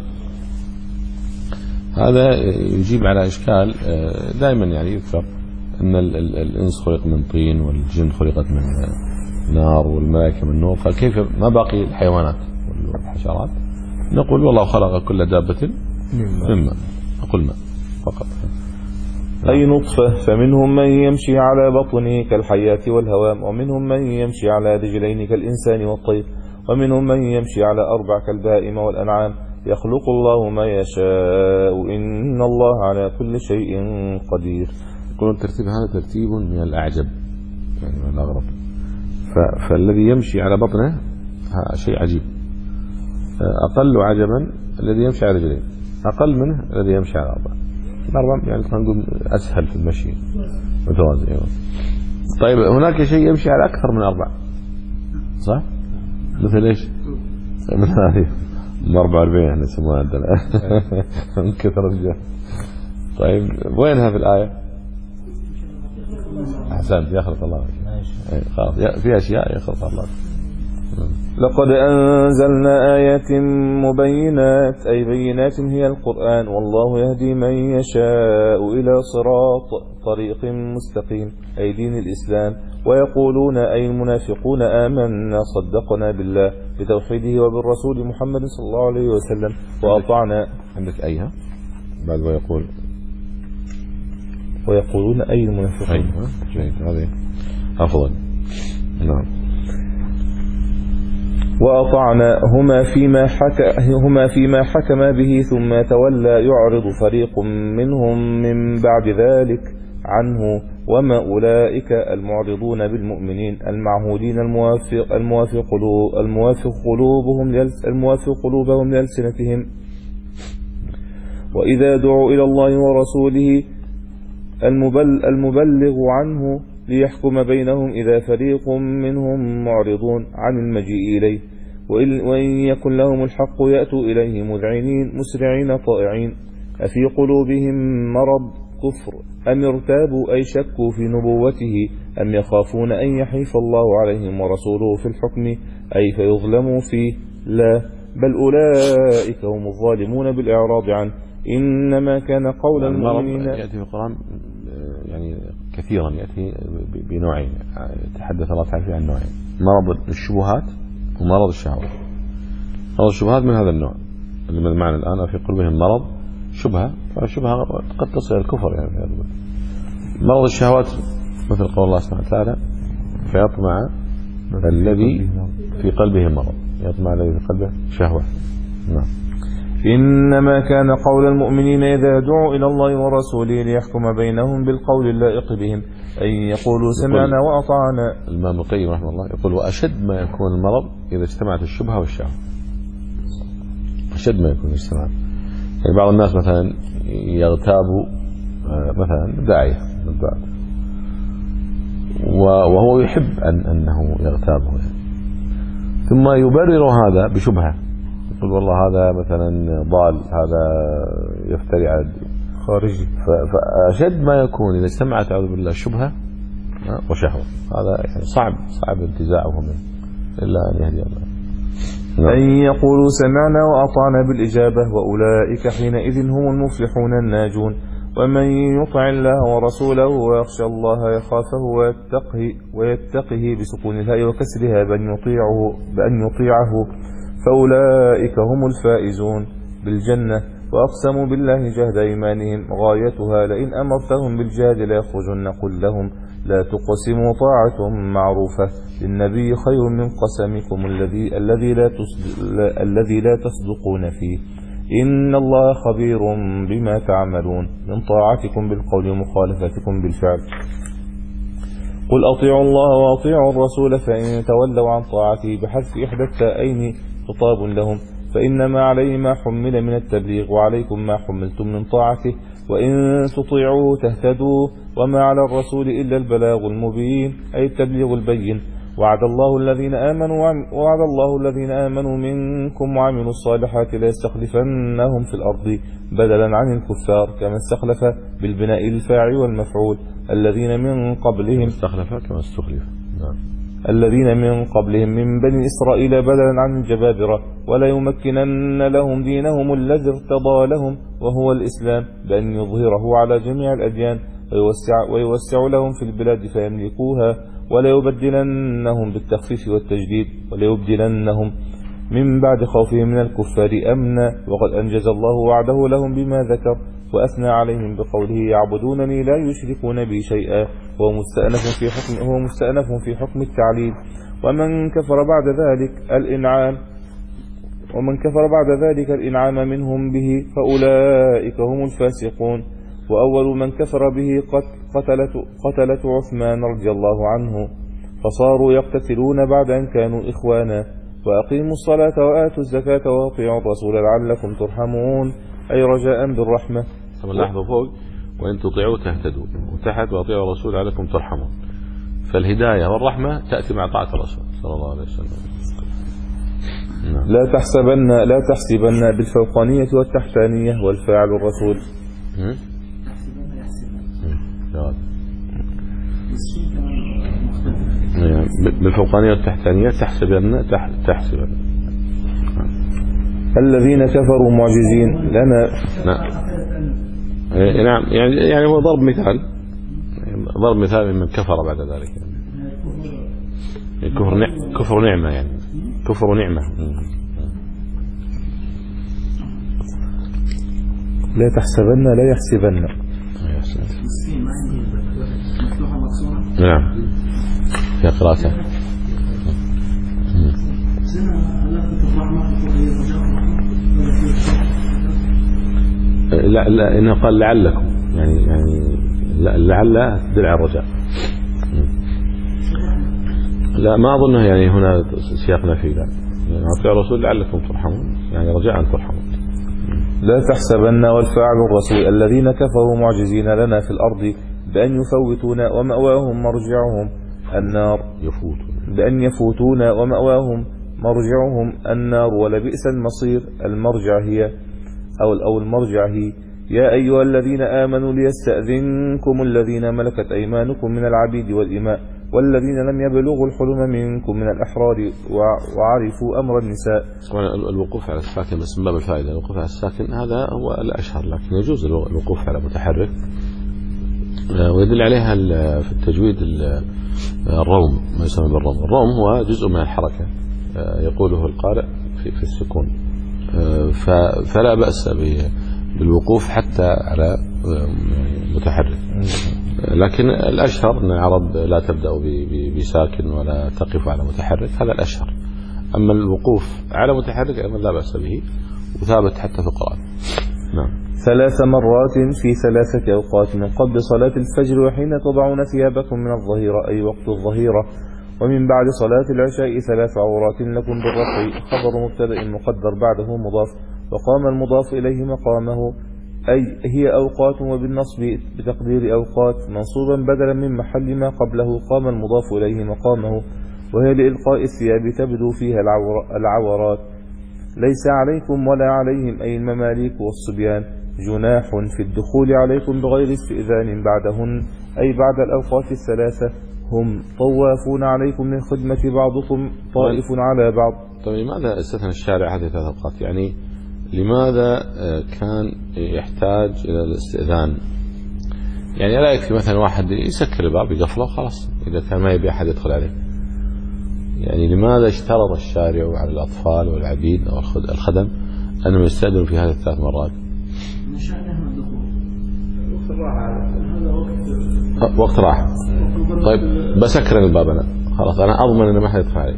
C: هذا يجيب على إشكال دائما يعني يذكر أن الإنس خلق من طين والجن خلقت من نار والملائكة من نور، فكيف ما باقي الحيوانات والحشرات؟ نقول والله خلق كل دابة من ماء، نقول ماء فقط.
B: أي نطفة، فمنهم من يمشي على بطنه كالحياة والهوام، ومنهم من يمشي على رجلين كالإنسان والطير، ومنهم من يمشي على أربع كالبهائم والأنعام، يخلق الله ما يشاء إن الله على كل شيء قدير.
C: يقولون الترتيب هذا ترتيب من الأعجب يعني من الأغرب، فالذي يمشي على بطنه شيء عجيب. أقل عجبا الذي يمشي على رجلين، أقل منه الذي يمشي على أربع. أربع يعني خلينا نقول أسهل في المشي متوازي. أيوة. طيب هناك شيء يمشي على أكثر من أربع صح؟ مثل إيش؟ مثل هذه أربعة وأربعين احنا نسموها عندنا من كثر الرجال. طيب وينها في الآية؟ أحسنت يخلق الله خلاص في أشياء يخلق الله.
B: لقد أنزلنا آيات مبينات أي بينات هي القرآن، والله يهدي من يشاء إلى صراط طريق مستقيم أي دين الإسلام. ويقولون أي المنافقون آمنا صدقنا بالله بتوحيده وبالرسول محمد صلى الله عليه وسلم وأطعنا.
C: عندك أيها بعد ويقول
B: ويقولون أي المنافقين.
C: أيها جيد هذه أفضل. نعم.
B: وأطعنا هما فيما حكى هما فيما حكم به ثم تولى يعرض فريق منهم من بعد ذلك عنه وما أولئك المعرضون بالمؤمنين المعهودين الموافق الموافق قلوب الموافق قلوبهم الموافق قلوبهم لألسنتهم. وإذا دعوا إلى الله ورسوله المبلغ عنه ليحكم بينهم إذا فريق منهم معرضون عن المجيء إليه، وإن يكن لهم الحق يأتوا إليه مذعنين مسرعين طائعين. أفي قلوبهم مرض كفر أم ارتابوا أي شكوا في نبوته أم يخافون أن يحيف الله عليهم ورسوله في الحكم أي فيظلموا فيه؟ لا، بل أولئك هم الظالمون بالإعراض عنه. إنما كان قول المؤمنين
C: يأتي في القرآن يعني كثيرا يأتي بنوعين، تحدث الله تعالى عن نوعين: مرض الشبهات ومرض الشهوات. مرض الشبهات من هذا النوع اللي من المعنى الآن في قلوبهم مرض شبهة، فالشبهة قد تصل إلى الكفر يعني. مرض الشهوات مثل قول الله سبحانه وتعالى: فيطمع الذي في قلبه مرض، يطمع الذي في قلبه شهوة. نعم.
B: إنما كان قول المؤمنين إذا دعوا إلى الله ورسوله ليحكم بينهم بالقول اللائق بهم أن يقولوا سمعنا وأطعنا.
C: الإمام القيم رحمه الله يقول: وأشد ما يكون المرض إذا اجتمعت الشبهة والشهوة. أشد ما يكون اجتماع. يعني بعض الناس مثلا يغتابوا مثلا داعية من الدعاة وهو يحب أن أنه يغتابه يعني. ثم يبرر هذا بشبهة، يقول والله هذا مثلا ضال، هذا يفتري على
B: خارجي.
C: فأشد ما يكون إذا اجتمعت أعوذ بالله شبهة وشهوة، هذا يعني صعب صعب انتزاعه منه إلا أن يهدي الله.
B: أن يقولوا سمعنا وأطعنا بالإجابة وأولئك حينئذ هم المفلحون الناجون. ومن يطع الله ورسوله ويخشى الله يخافه ويتقه, ويتقه بسكون الهاء وكسرها بأن يطيعه, بأن يطيعه فأولئك هم الفائزون بالجنة. وأقسموا بالله جهد إيمانهم غايتها لئن أمرتهم بالجهاد ليخرجن. قل لهم لا تقسموا طاعة معروفة للنبي خير من قسمكم الذي الذي لا الذي لا تصدقون فيه إن الله خبير بما تعملون من طاعتكم بالقول ومخالفتكم بالفعل. قل أطيعوا الله وأطيعوا الرسول فإن تولوا عن طاعته بحذف إحدى التائين خطاب لهم فإنما عليه ما حمل من التبليغ وعليكم ما حملتم من طاعته وإن تطيعوه تهتدوا وما على الرسول إلا البلاغ المبين أي التبليغ البين. وعد الله الذين آمنوا وعد الله الذين آمنوا منكم وعملوا الصالحات ليستخلفنهم في الأرض بدلا عن الكفار كما استخلف بالبناء الفاعل والمفعول الذين من قبلهم
C: استخلف كما استخلف نعم.
B: الذين من قبلهم من بني إسرائيل بدلا عن الجبابرة ولا يمكنن لهم دينهم الذي ارتضى لهم وهو الإسلام بأن يظهره على جميع الأديان ويوسع, ويوسع لهم في البلاد فيملكوها ولا يبدلنهم بالتخفيف والتجديد ولا يبدلنهم من بعد خوفهم من الكفار أمنا وقد أنجز الله وعده لهم بما ذكر وأثنى عليهم بقوله يعبدونني لا يشركون بي شيئا وهو مستأنف في حكم هو مستأنف في حكم التعليل. ومن كفر بعد ذلك الإنعام ومن كفر بعد ذلك الإنعام منهم به فأولئك هم الفاسقون. وأول من كفر به قتلة, قتلة عثمان رضي الله عنه فصاروا يقتتلون بعد أن كانوا إخوانا. وأقيموا الصلاة وآتوا الزكاة وأطيعوا الرسول لعلكم ترحمون أي رجاء بالرحمة.
C: طب لاحظوا فوق وإن تطيعوا تهتدوا وتحت وأطيعوا الرسول لعلكم ترحمون. فالهداية والرحمة تأتي مع طاعة الرسول صلى الله عليه وسلم. نعم.
B: لا تحسبن لا تحسبن بالفوقانية والتحتانية والفاعل الرسول.
C: بالفوقانية والتحتانية تحسبن تحسبن
B: الذين كفروا معجزين لنا.
C: نعم يعني يعني هو ضرب مثال ضرب مثال من كفر بعد ذلك يعني كفر نعمة كفر نعمة يعني كفر نعمة.
B: لا تحسبن لا يحسبن.
C: نعم في قراءته. لا لا إنه قال لعلكم يعني يعني لعل تدل على الرجاء. لا ما أظنه يعني هنا سياقنا فيه لا يعني أطيع الرسول لعلكم ترحمون يعني رجاء ترحمون.
B: لا تحسبن والفاعل الرسول الذين كفروا معجزين لنا في الأرض بأن يفوتون ومأواهم مرجعهم النار
C: يفوتون
B: بأن يفوتون ومأواهم مرجعهم النار ولبئس المصير. المرجع هي أو أو المرجع هي يا أيها الذين آمنوا ليستأذنكم الذين ملكت أيمانكم من العبيد والإماء والذين لم يبلغوا الحلم منكم من الأحرار وعرفوا أمر النساء.
C: الوقوف على الساكن بس من باب الفائدة الوقوف على الساكن هذا هو الأشهر لكن يجوز الوقوف على متحرك ويدل عليها في التجويد الروم ما يسمى بالروم. الروم هو جزء من الحركة يقوله القارئ في في السكون فلا بأس بالوقوف حتى على متحرك لكن الأشهر أن العرب لا تبدأ بساكن ولا تقف على متحرك هذا الأشهر. أما الوقوف على متحرك أيضا لا بأس به وثابت حتى في القرآن. نعم.
B: ثلاث مرات في ثلاثة أوقات من قبل صلاة الفجر وحين تضعون ثيابكم من الظهيرة أي وقت الظهيرة ومن بعد صلاة العشاء ثلاث عورات لكم بالرفع خبر مبتدأ مقدر بعده مضاف وقام المضاف إليه مقامه أي هي أوقات وبالنصب بتقدير أوقات منصوبا بدلا من محل ما قبله قام المضاف إليه مقامه وهي لإلقاء الثياب تبدو فيها العورات. ليس عليكم ولا عليهم أي المماليك والصبيان جناح في الدخول عليكم بغير استئذان بعدهن أي بعد الأوقات الثلاثة هم طوافون عليكم من خدمة بعضكم طائف على بعض.
C: طيب لماذا استثنى الشارع هذه الثلاث أوقات يعني لماذا كان يحتاج إلى الاستئذان يعني لا يكفي مثلا واحد يسكر الباب يقفله خلاص إذا كان ما يبي أحد يدخل عليه يعني لماذا اشترط الشارع على الأطفال والعبيد أو الخدم أنهم يستأذنوا في هذه الثلاث مرات؟ وقت راحة. طيب بسكر الباب أنا خلاص أنا أضمن أن ما حد يدخل عليه.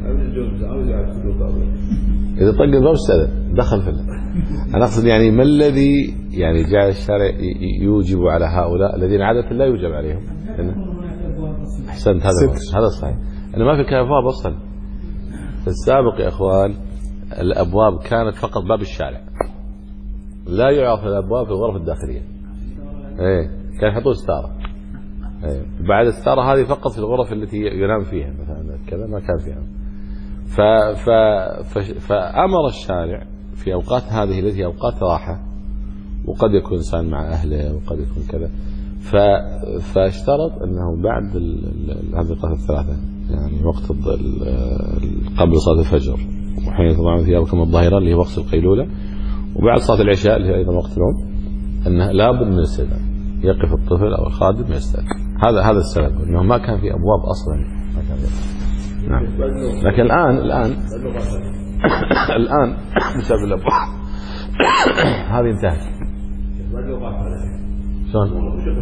C: إذا طق الباب استأذن دخل في الله. أنا أقصد يعني ما الذي يعني جعل الشارع يوجب على هؤلاء الذين عادة لا يوجب عليهم؟ أحسنت هذا هذا صحيح. أنا ما في كافات أصلا. في السابق يا أخوان الأبواب كانت فقط باب الشارع، لا يعرف الأبواب في الغرف الداخلية. إيه كان يحطون ستارة. إيه بعد الستارة هذه فقط في الغرف التي ينام فيها مثلا كذا ما كان فيها. ف ف فأمر الشارع في أوقات هذه التي أوقات راحة، وقد يكون إنسان مع أهله وقد يكون كذا، ف فاشترط أنه بعد هذه الأوقات الثلاثة، يعني وقت قبل صلاة الفجر، وحين طبعا في ركن الظهيرة اللي هي وقت القيلولة، وبعد صلاة العشاء اللي هي أيضا وقت النوم، أنه لابد من الاستئذان، يقف الطفل أو الخادم يستأذن. هذا هذا السبب، أنه ما كان في أبواب أصلا. ما كان في. نعم. لكن الآن الآن الآن بسبب الأبواب هذه انتهت. شلون؟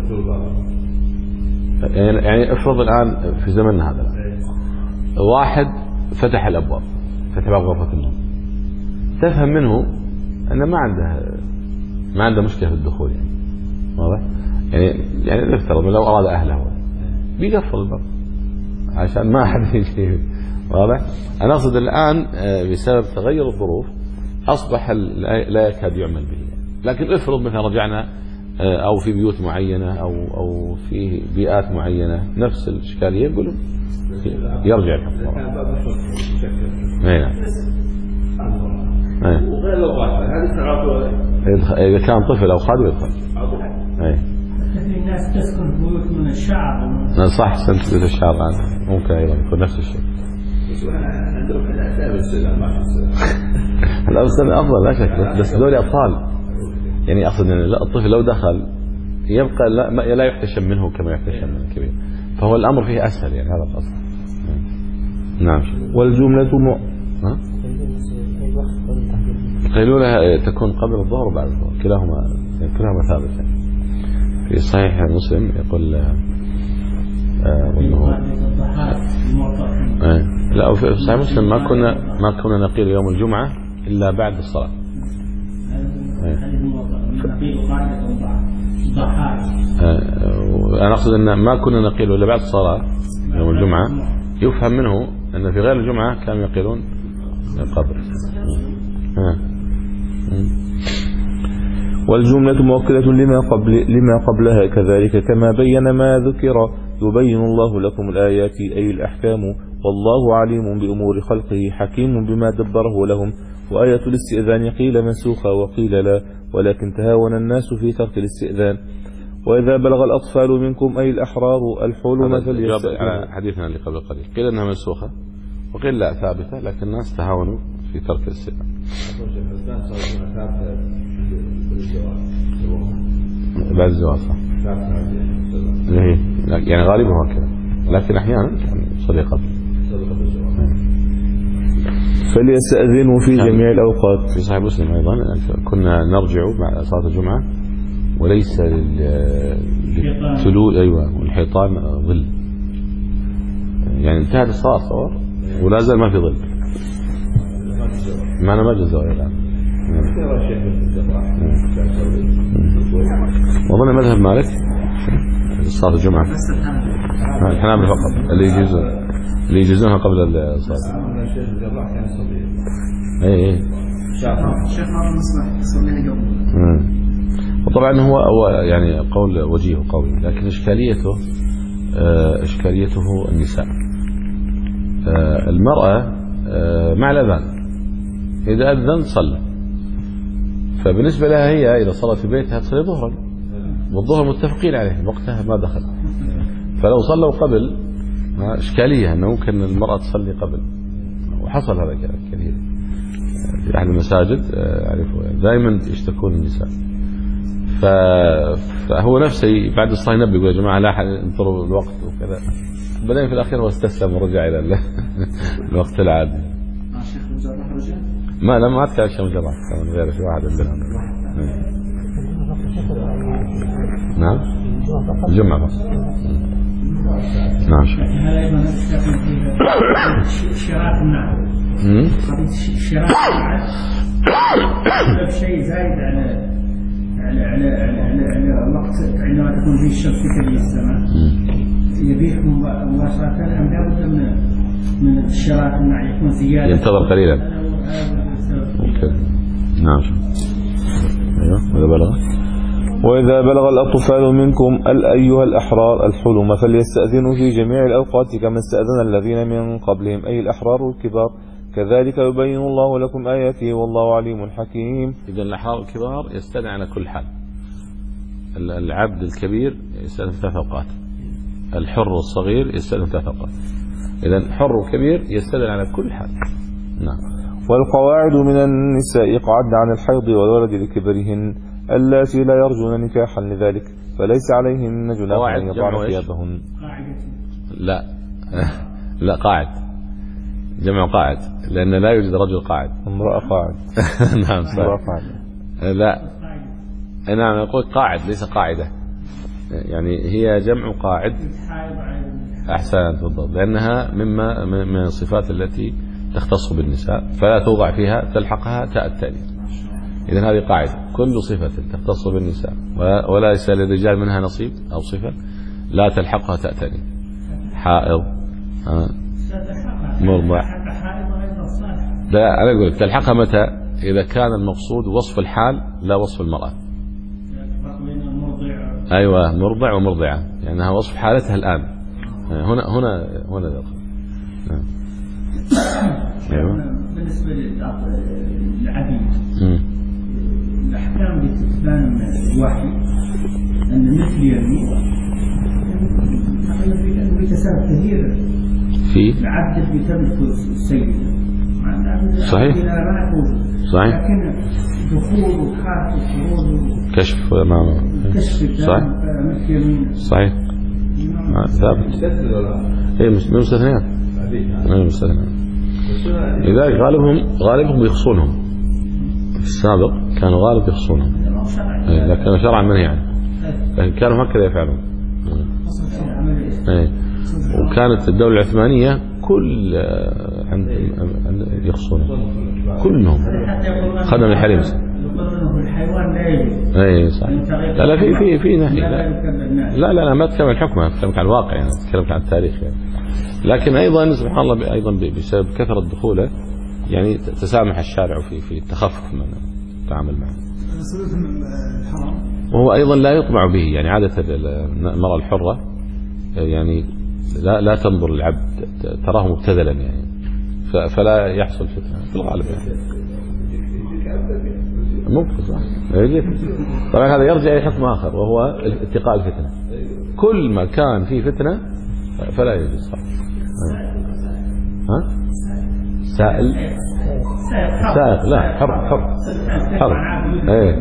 C: يعني يعني افرض الآن في زمننا هذا واحد فتح الأبواب، فتح باب غرفة النوم، تفهم منه أنه ما عنده ما عنده مشكلة في الدخول، يعني واضح؟ يعني يعني نفترض لو أراد أهله بيقفل الباب عشان ما أحد يجي، واضح؟ أنا أقصد الآن بسبب تغير الظروف أصبح لا يكاد يعمل به. لكن افرض مثلا رجعنا أو في بيوت معينة أو أو في بيئات معينة نفس الإشكالية، يقولوا يرجع الحكم.
I: وغير لو هذه
C: إذا كان طفل أو خادم يدخل. أي.
J: الناس تسكن في بيوت من الشعر.
C: صح، سنت بيوت الشعر الآن ممكن أيضا يكون نفس الشيء.
I: عندهم الأسباب السلام ما في السلام.
C: الأسباب أفضل لا شك، بس هذول أطفال. يعني أقصد أن الطفل لو دخل يبقى لا لا يحتشم منه كما يحتشم من الكبير، فهو الأمر فيه أسهل، يعني هذا القصد. نعم.
B: والجملة م...
C: ها؟ القيلولة تكون قبل الظهر وبعد الظهر، كلاهما كلاهما ثابت. يعني في صحيح مسلم يقول آه آه لا، في صحيح مسلم ما كنا ما كنا نقيل يوم الجمعة إلا بعد الصلاة. أنا أقصد أن ما كنا نقيل إلا بعد الصلاة يوم الجمعة، يفهم منه أن في غير الجمعة كانوا يقيلون قبل.
B: والجملة مؤكدة لما قبل لما قبلها كذلك، كما بين ما ذكر يبين الله لكم الآيات أي الأحكام، والله عليم بأمور خلقه حكيم بما دبره لهم. وآية الاستئذان قيل منسوخة وقيل لا، ولكن تهاون الناس في ترك الاستئذان. وإذا بلغ الأطفال منكم أي الأحرار الحلم فليستأذنوا.
C: على حديثنا اللي قبل قليل قيل أنها منسوخة وقيل لا ثابتة، لكن الناس تهاونوا في ترك الاستئذان. بعد الزواج صح، يعني غالبها كذا، لكن أحيانا صلي قبل.
B: فليستأذنوا في جميع الأوقات.
C: في صحيح مسلم أيضا كنا نرجع مع صلاة الجمعة وليس للتلول أيوة والحيطان ظل، يعني انتهت الصلاة صور ولا زال ما في ظل، معنا ما جزء الآن. وظن مذهب مالك صلاة الجمعة الحنابلة فقط اللي يجوزون اللي يجوزونها قبل الصلاة. اي اي
F: الشيخ ما نسمع يصليها قبل.
C: وطبعا هو هو يعني قول وجيه قوي، لكن اشكاليته اشكاليته النساء. المرأة مع الأذان إذا أذن صلى، فبالنسبة لها هي إذا صلت في بيتها تصلي ظهرا، والظهر متفقين عليه وقتها ما دخل، فلو صلوا قبل إشكالية أنه ممكن المرأة تصلي قبل، وحصل هذا كثير في أحد المساجد أعرفه، يعني دائما يشتكون النساء. فهو نفسه بعد الصلاة ينبه يقول يا جماعة لا أحد انطروا الوقت وكذا، بعدين في الأخير هو استسلم ورجع إلى الوقت العادي. ما لا ما أتكلم شيء مجرد كمان غير في واحد عندنا. نعم الجمعة بس. نعم شكرا.
J: هذا أيضا نستخدم فيه شراء النعم. شراء النعم شيء زايد على على على على على وقت عندما تكون فيه الشمس في كبير السماء يبيح مباشرة أم لابد من من شراء النعم يكون زيادة.
C: ينتظر قليلا. كذا. نعم. أيوة. وإذا بلغ
B: وإذا بلغ الأطفال منكم الأيها الأحرار الحلم فليستأذنوا في جميع الأوقات كما استأذن الذين من قبلهم أي الأحرار الكبار كذلك يبين الله لكم آياته والله عليم حكيم.
C: إذا الأحرار الكبار يستأذن على كل حال. العبد الكبير يستأذن ثلاث أوقات. الحر الصغير يستأذن ثلاث أوقات. إذا حر وكبير يستأذن على كل حال. نعم.
B: والقواعد من النساء قعدن عن الحيض والولد لكبرهن اللاتي لا يرجون نكاحا لذلك فليس عليهن جناح أن يضعن ثيابهن.
C: لا لا قاعد جمع قاعد لأن لا يوجد رجل قاعد.
B: امرأة قاعد.
C: نعم صحيح.
B: امرأة قاعد.
C: لا أنا أقول قاعد ليس قاعدة يعني هي جمع قاعد. أحسنت بالضبط لأنها مما من الصفات التي تختص بالنساء فلا توضع فيها تلحقها تاء التأنيث. إذن هذه قاعدة كل صفة تختص بالنساء ولا ليس للرجال منها نصيب أو صفة لا تلحقها تاء تأنيث. حائض مرضع. لا أنا أقول تلحقها متى إذا كان المقصود وصف الحال لا وصف المرأة. أيوة مرضع ومرضعة لأنها يعني وصف حالتها الآن هنا هنا هنا دخل.
J: أيوة. بالنسبة للعبيد الأحكام اللي تتبان الوحي أن مثل يمين أنه يتساهل كثير
C: في
J: العبد اللي تملك السيد
C: صحيح صحيح
J: لكن دخول وحاك وخروج
C: كشف ما
J: كشف
C: صحيح
J: مثل يمين
C: صحيح ثابت اي مستثنيات اي مستثنيات. لذلك غالبهم غالبهم يخصونهم في السابق كانوا غالب يخصونهم لكن شرعا منهي عنه لكن كانوا هكذا يفعلون. اي وكانت الدولة العثمانية كل عند يخصونهم كلهم خدم الحريم. اي صح. لا لا في في في نهي لا لا لا, لا ما اتكلم عن الحكم اتكلم عن الواقع يعني اتكلم عن التاريخ يعني. لكن ايضا سبحان الله ايضا بسبب كثرة دخوله يعني تسامح الشارع في في التخفف من التعامل معه. وهو ايضا لا يطمع به يعني عادة المرأة الحرة يعني لا لا تنظر للعبد تراه مبتذلا يعني فلا يحصل فتنة في الغالب يعني. ممكن صح. طبعا هذا يرجع إلى حكم آخر وهو اتقاء الفتنة. كل ما كان فيه فتنة فلا يجوز صح. ها؟ سائل سائق لا حر حر حر ايه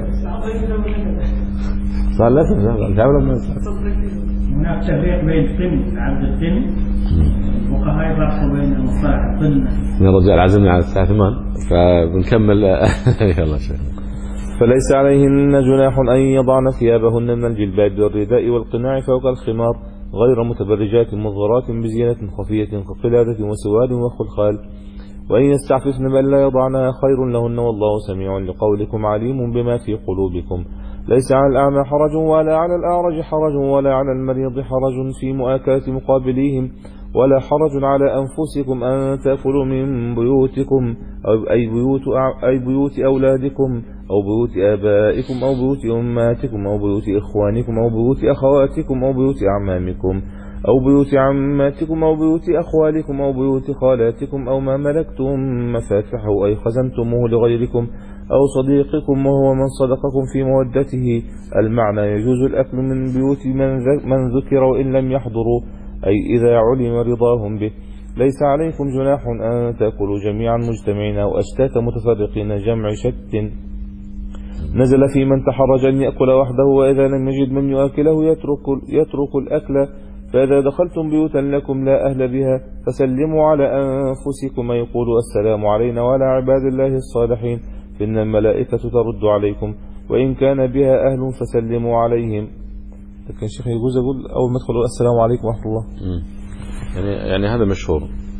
C: صار لا تعمل ما
J: هناك تفريق بين القن عبد القن الفقهاء يفرقوا بين مصطلح القن.
C: يا رجال عزمنا على الساعة ثمانية فبنكمل يلا شيخ.
B: فليس عليهن جناح أن يضعن ثيابهن من الجلباب والرداء والقناع فوق الخمار غير متبرجات مظهرات بزينة خفية كقلادة وسواد وخلخال وإن يستعففن بل لا يضعنها خير لهن والله سميع لقولكم عليم بما في قلوبكم. ليس على الأعمى حرج ولا على الأعرج حرج ولا على المريض حرج في مؤاكاة مقابليهم ولا حرج على أنفسكم أن تأكلوا من بيوتكم أو أي بيوت, أي بيوت أولادكم أو بيوت آبائكم أو بيوت أماتكم أو بيوت إخوانكم أو بيوت أخواتكم أو بيوت أعمامكم أو بيوت عماتكم أو بيوت أخوالكم أو بيوت خالاتكم أو ما ملكتم مفاتحه أي خزنتموه لغيركم أو صديقكم وهو من صدقكم في مودته. المعنى يجوز الأكل من بيوت من ذكر وإن لم يحضروا أي إذا علم رضاهم به. ليس عليكم جناح أن تأكلوا جميعا مجتمعين أو أشتات متفرقين جمع شت نزل في من تحرج أن يأكل وحده وإذا لم يجد من يؤكله يترك, يترك الأكل. فإذا دخلتم بيوتا لكم لا أهل بها فسلموا على أنفسكم يقولوا السلام علينا وعلى عباد الله الصالحين فإن الملائكة ترد عليكم وإن كان بها أهل فسلموا عليهم. لكن شيخ يجوز أقول أول ما تدخلوا السلام عليكم ورحمة الله
C: يعني يعني هذا مشهور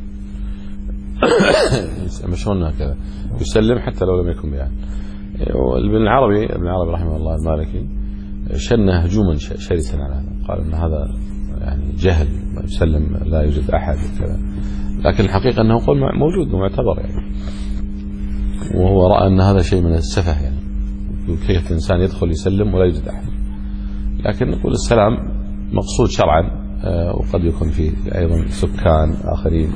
C: مشهور هكذا يسلم حتى لو لم يكن بها. ابن العربي ابن العربي رحمه الله المالكي شن هجوما شرسا على هذا قال ان هذا يعني جهل يسلم لا يوجد احد كذا لكن الحقيقه انه قول موجود ومعتبر يعني. وهو رأى أن هذا شيء من السفه، يعني كيف الإنسان يدخل يسلم ولا يوجد أحد. لكن نقول السلام مقصود شرعا، وقد يكون فيه أيضا سكان آخرين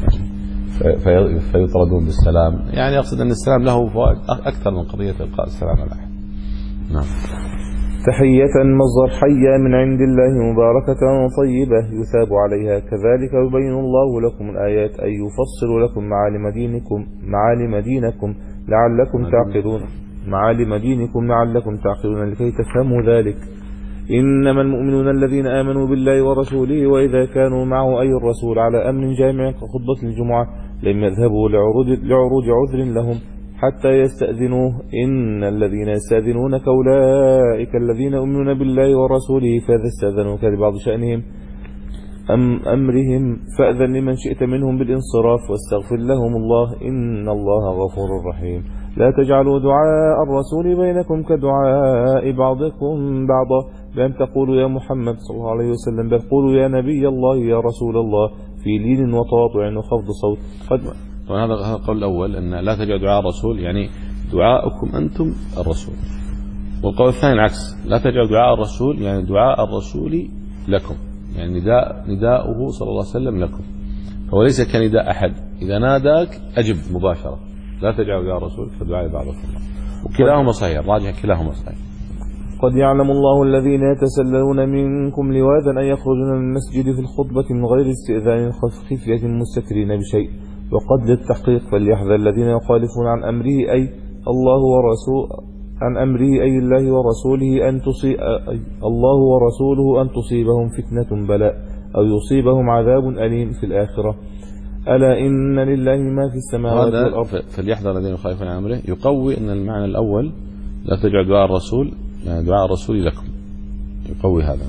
C: فيطردون بالسلام، يعني أقصد أن السلام له فوائد أكثر من قضية إلقاء السلام على أحد. نعم.
B: تحية مصدر حية من عند الله مباركة طيبة يثاب عليها، كذلك يبين الله لكم الآيات أي يفصل لكم معالم دينكم معالم دينكم لعلكم تعقلون معالم دينكم لعلكم تعقلون لكي تفهموا ذلك. إنما المؤمنون الذين آمنوا بالله ورسوله وإذا كانوا معه أي الرسول على أمر جامع كخطبة الجمعة لم يذهبوا لعروض عذر لهم حتى يستأذنوه. إن الذين يستأذنونك أولئك الذين يؤمنون بالله ورسوله فإذا استأذنوك لبعض شأنهم أم أمرهم فأذن لمن شئت منهم بالانصراف واستغفر لهم الله إن الله غفور رحيم. لا تجعلوا دعاء الرسول بينكم كدعاء بعضكم بعضا بأن تقولوا يا محمد صلى الله عليه وسلم، بل قولوا يا نبي الله يا رسول الله في لين وتواضع وخفض صوت. قد
C: وهذا هذا القول الأول أن لا تجعلوا دعاء الرسول يعني دعاءكم أنتم الرسول، والقول الثاني العكس، لا تجعلوا دعاء الرسول يعني دعاء الرسول لكم، يعني نداء نداؤه صلى الله عليه وسلم لكم، هو ليس كنداء أحد، إذا ناداك أجب مباشرة، لا تجعلوا دعاء الرسول كدعاء بعضكم، وكلاهما صحيح، راجع كلاهما صحيح.
B: قد يعلم الله الذين يتسللون منكم لواذا أن يخرجون من المسجد في الخطبة من غير استئذان خفية مستترين بشيء، وقد للتحقيق فليحذر الذين يخالفون عن أمره أي الله ورسول عن أمره أي الله ورسوله أن تصيب الله ورسوله أن تصيبهم فتنة بلاء أو يصيبهم عذاب أليم في الآخرة. ألا إن لله ما في السماوات والأرض.
C: فليحذر الذين يخالفون عن أمره يقوي أن المعنى الأول لا تجعل دعاء الرسول يعني دعاء الرسول لكم، يقوي هذا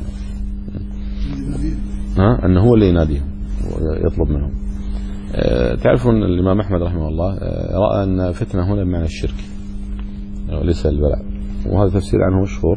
C: ها أنه هو اللي يناديهم ويطلب منهم. أه تعرفون الإمام أحمد رحمه الله أه رأى أن فتنة هنا بمعنى الشرك وليس البلاء، وهذا تفسير عنه مشهور.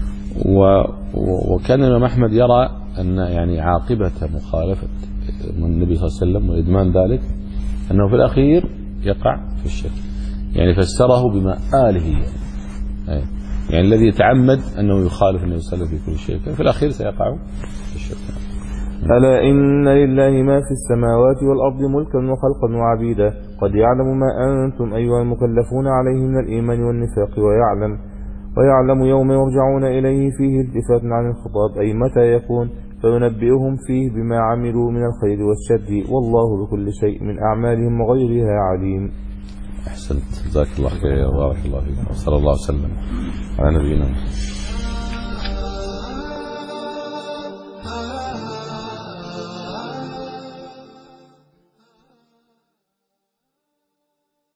C: وكان الإمام أحمد يرى أن يعني عاقبة مخالفة النبي صلى الله عليه وسلم وإدمان ذلك أنه في الأخير يقع في الشرك، يعني فسره بمآله، يعني, يعني الذي يتعمد أنه يخالف النبي صلى الله عليه وسلم في كل شيء في الأخير سيقع في الشرك.
B: ألا إن لله ما في السماوات والأرض ملكا وخلقا وعبيدا، قد يعلم ما أنتم أيها المكلفون عليه من الإيمان والنفاق، ويعلم ويعلم يوم يرجعون إليه فيه التفات عن الخطاب أي متى يكون، فينبئهم فيه بما عملوا من الخير والشر، والله بكل شيء من أعمالهم وغيرها عليم.
C: أحسنت، جزاك الله خير وبارك الله فيك، وصلى الله وسلم على نبينا محمد.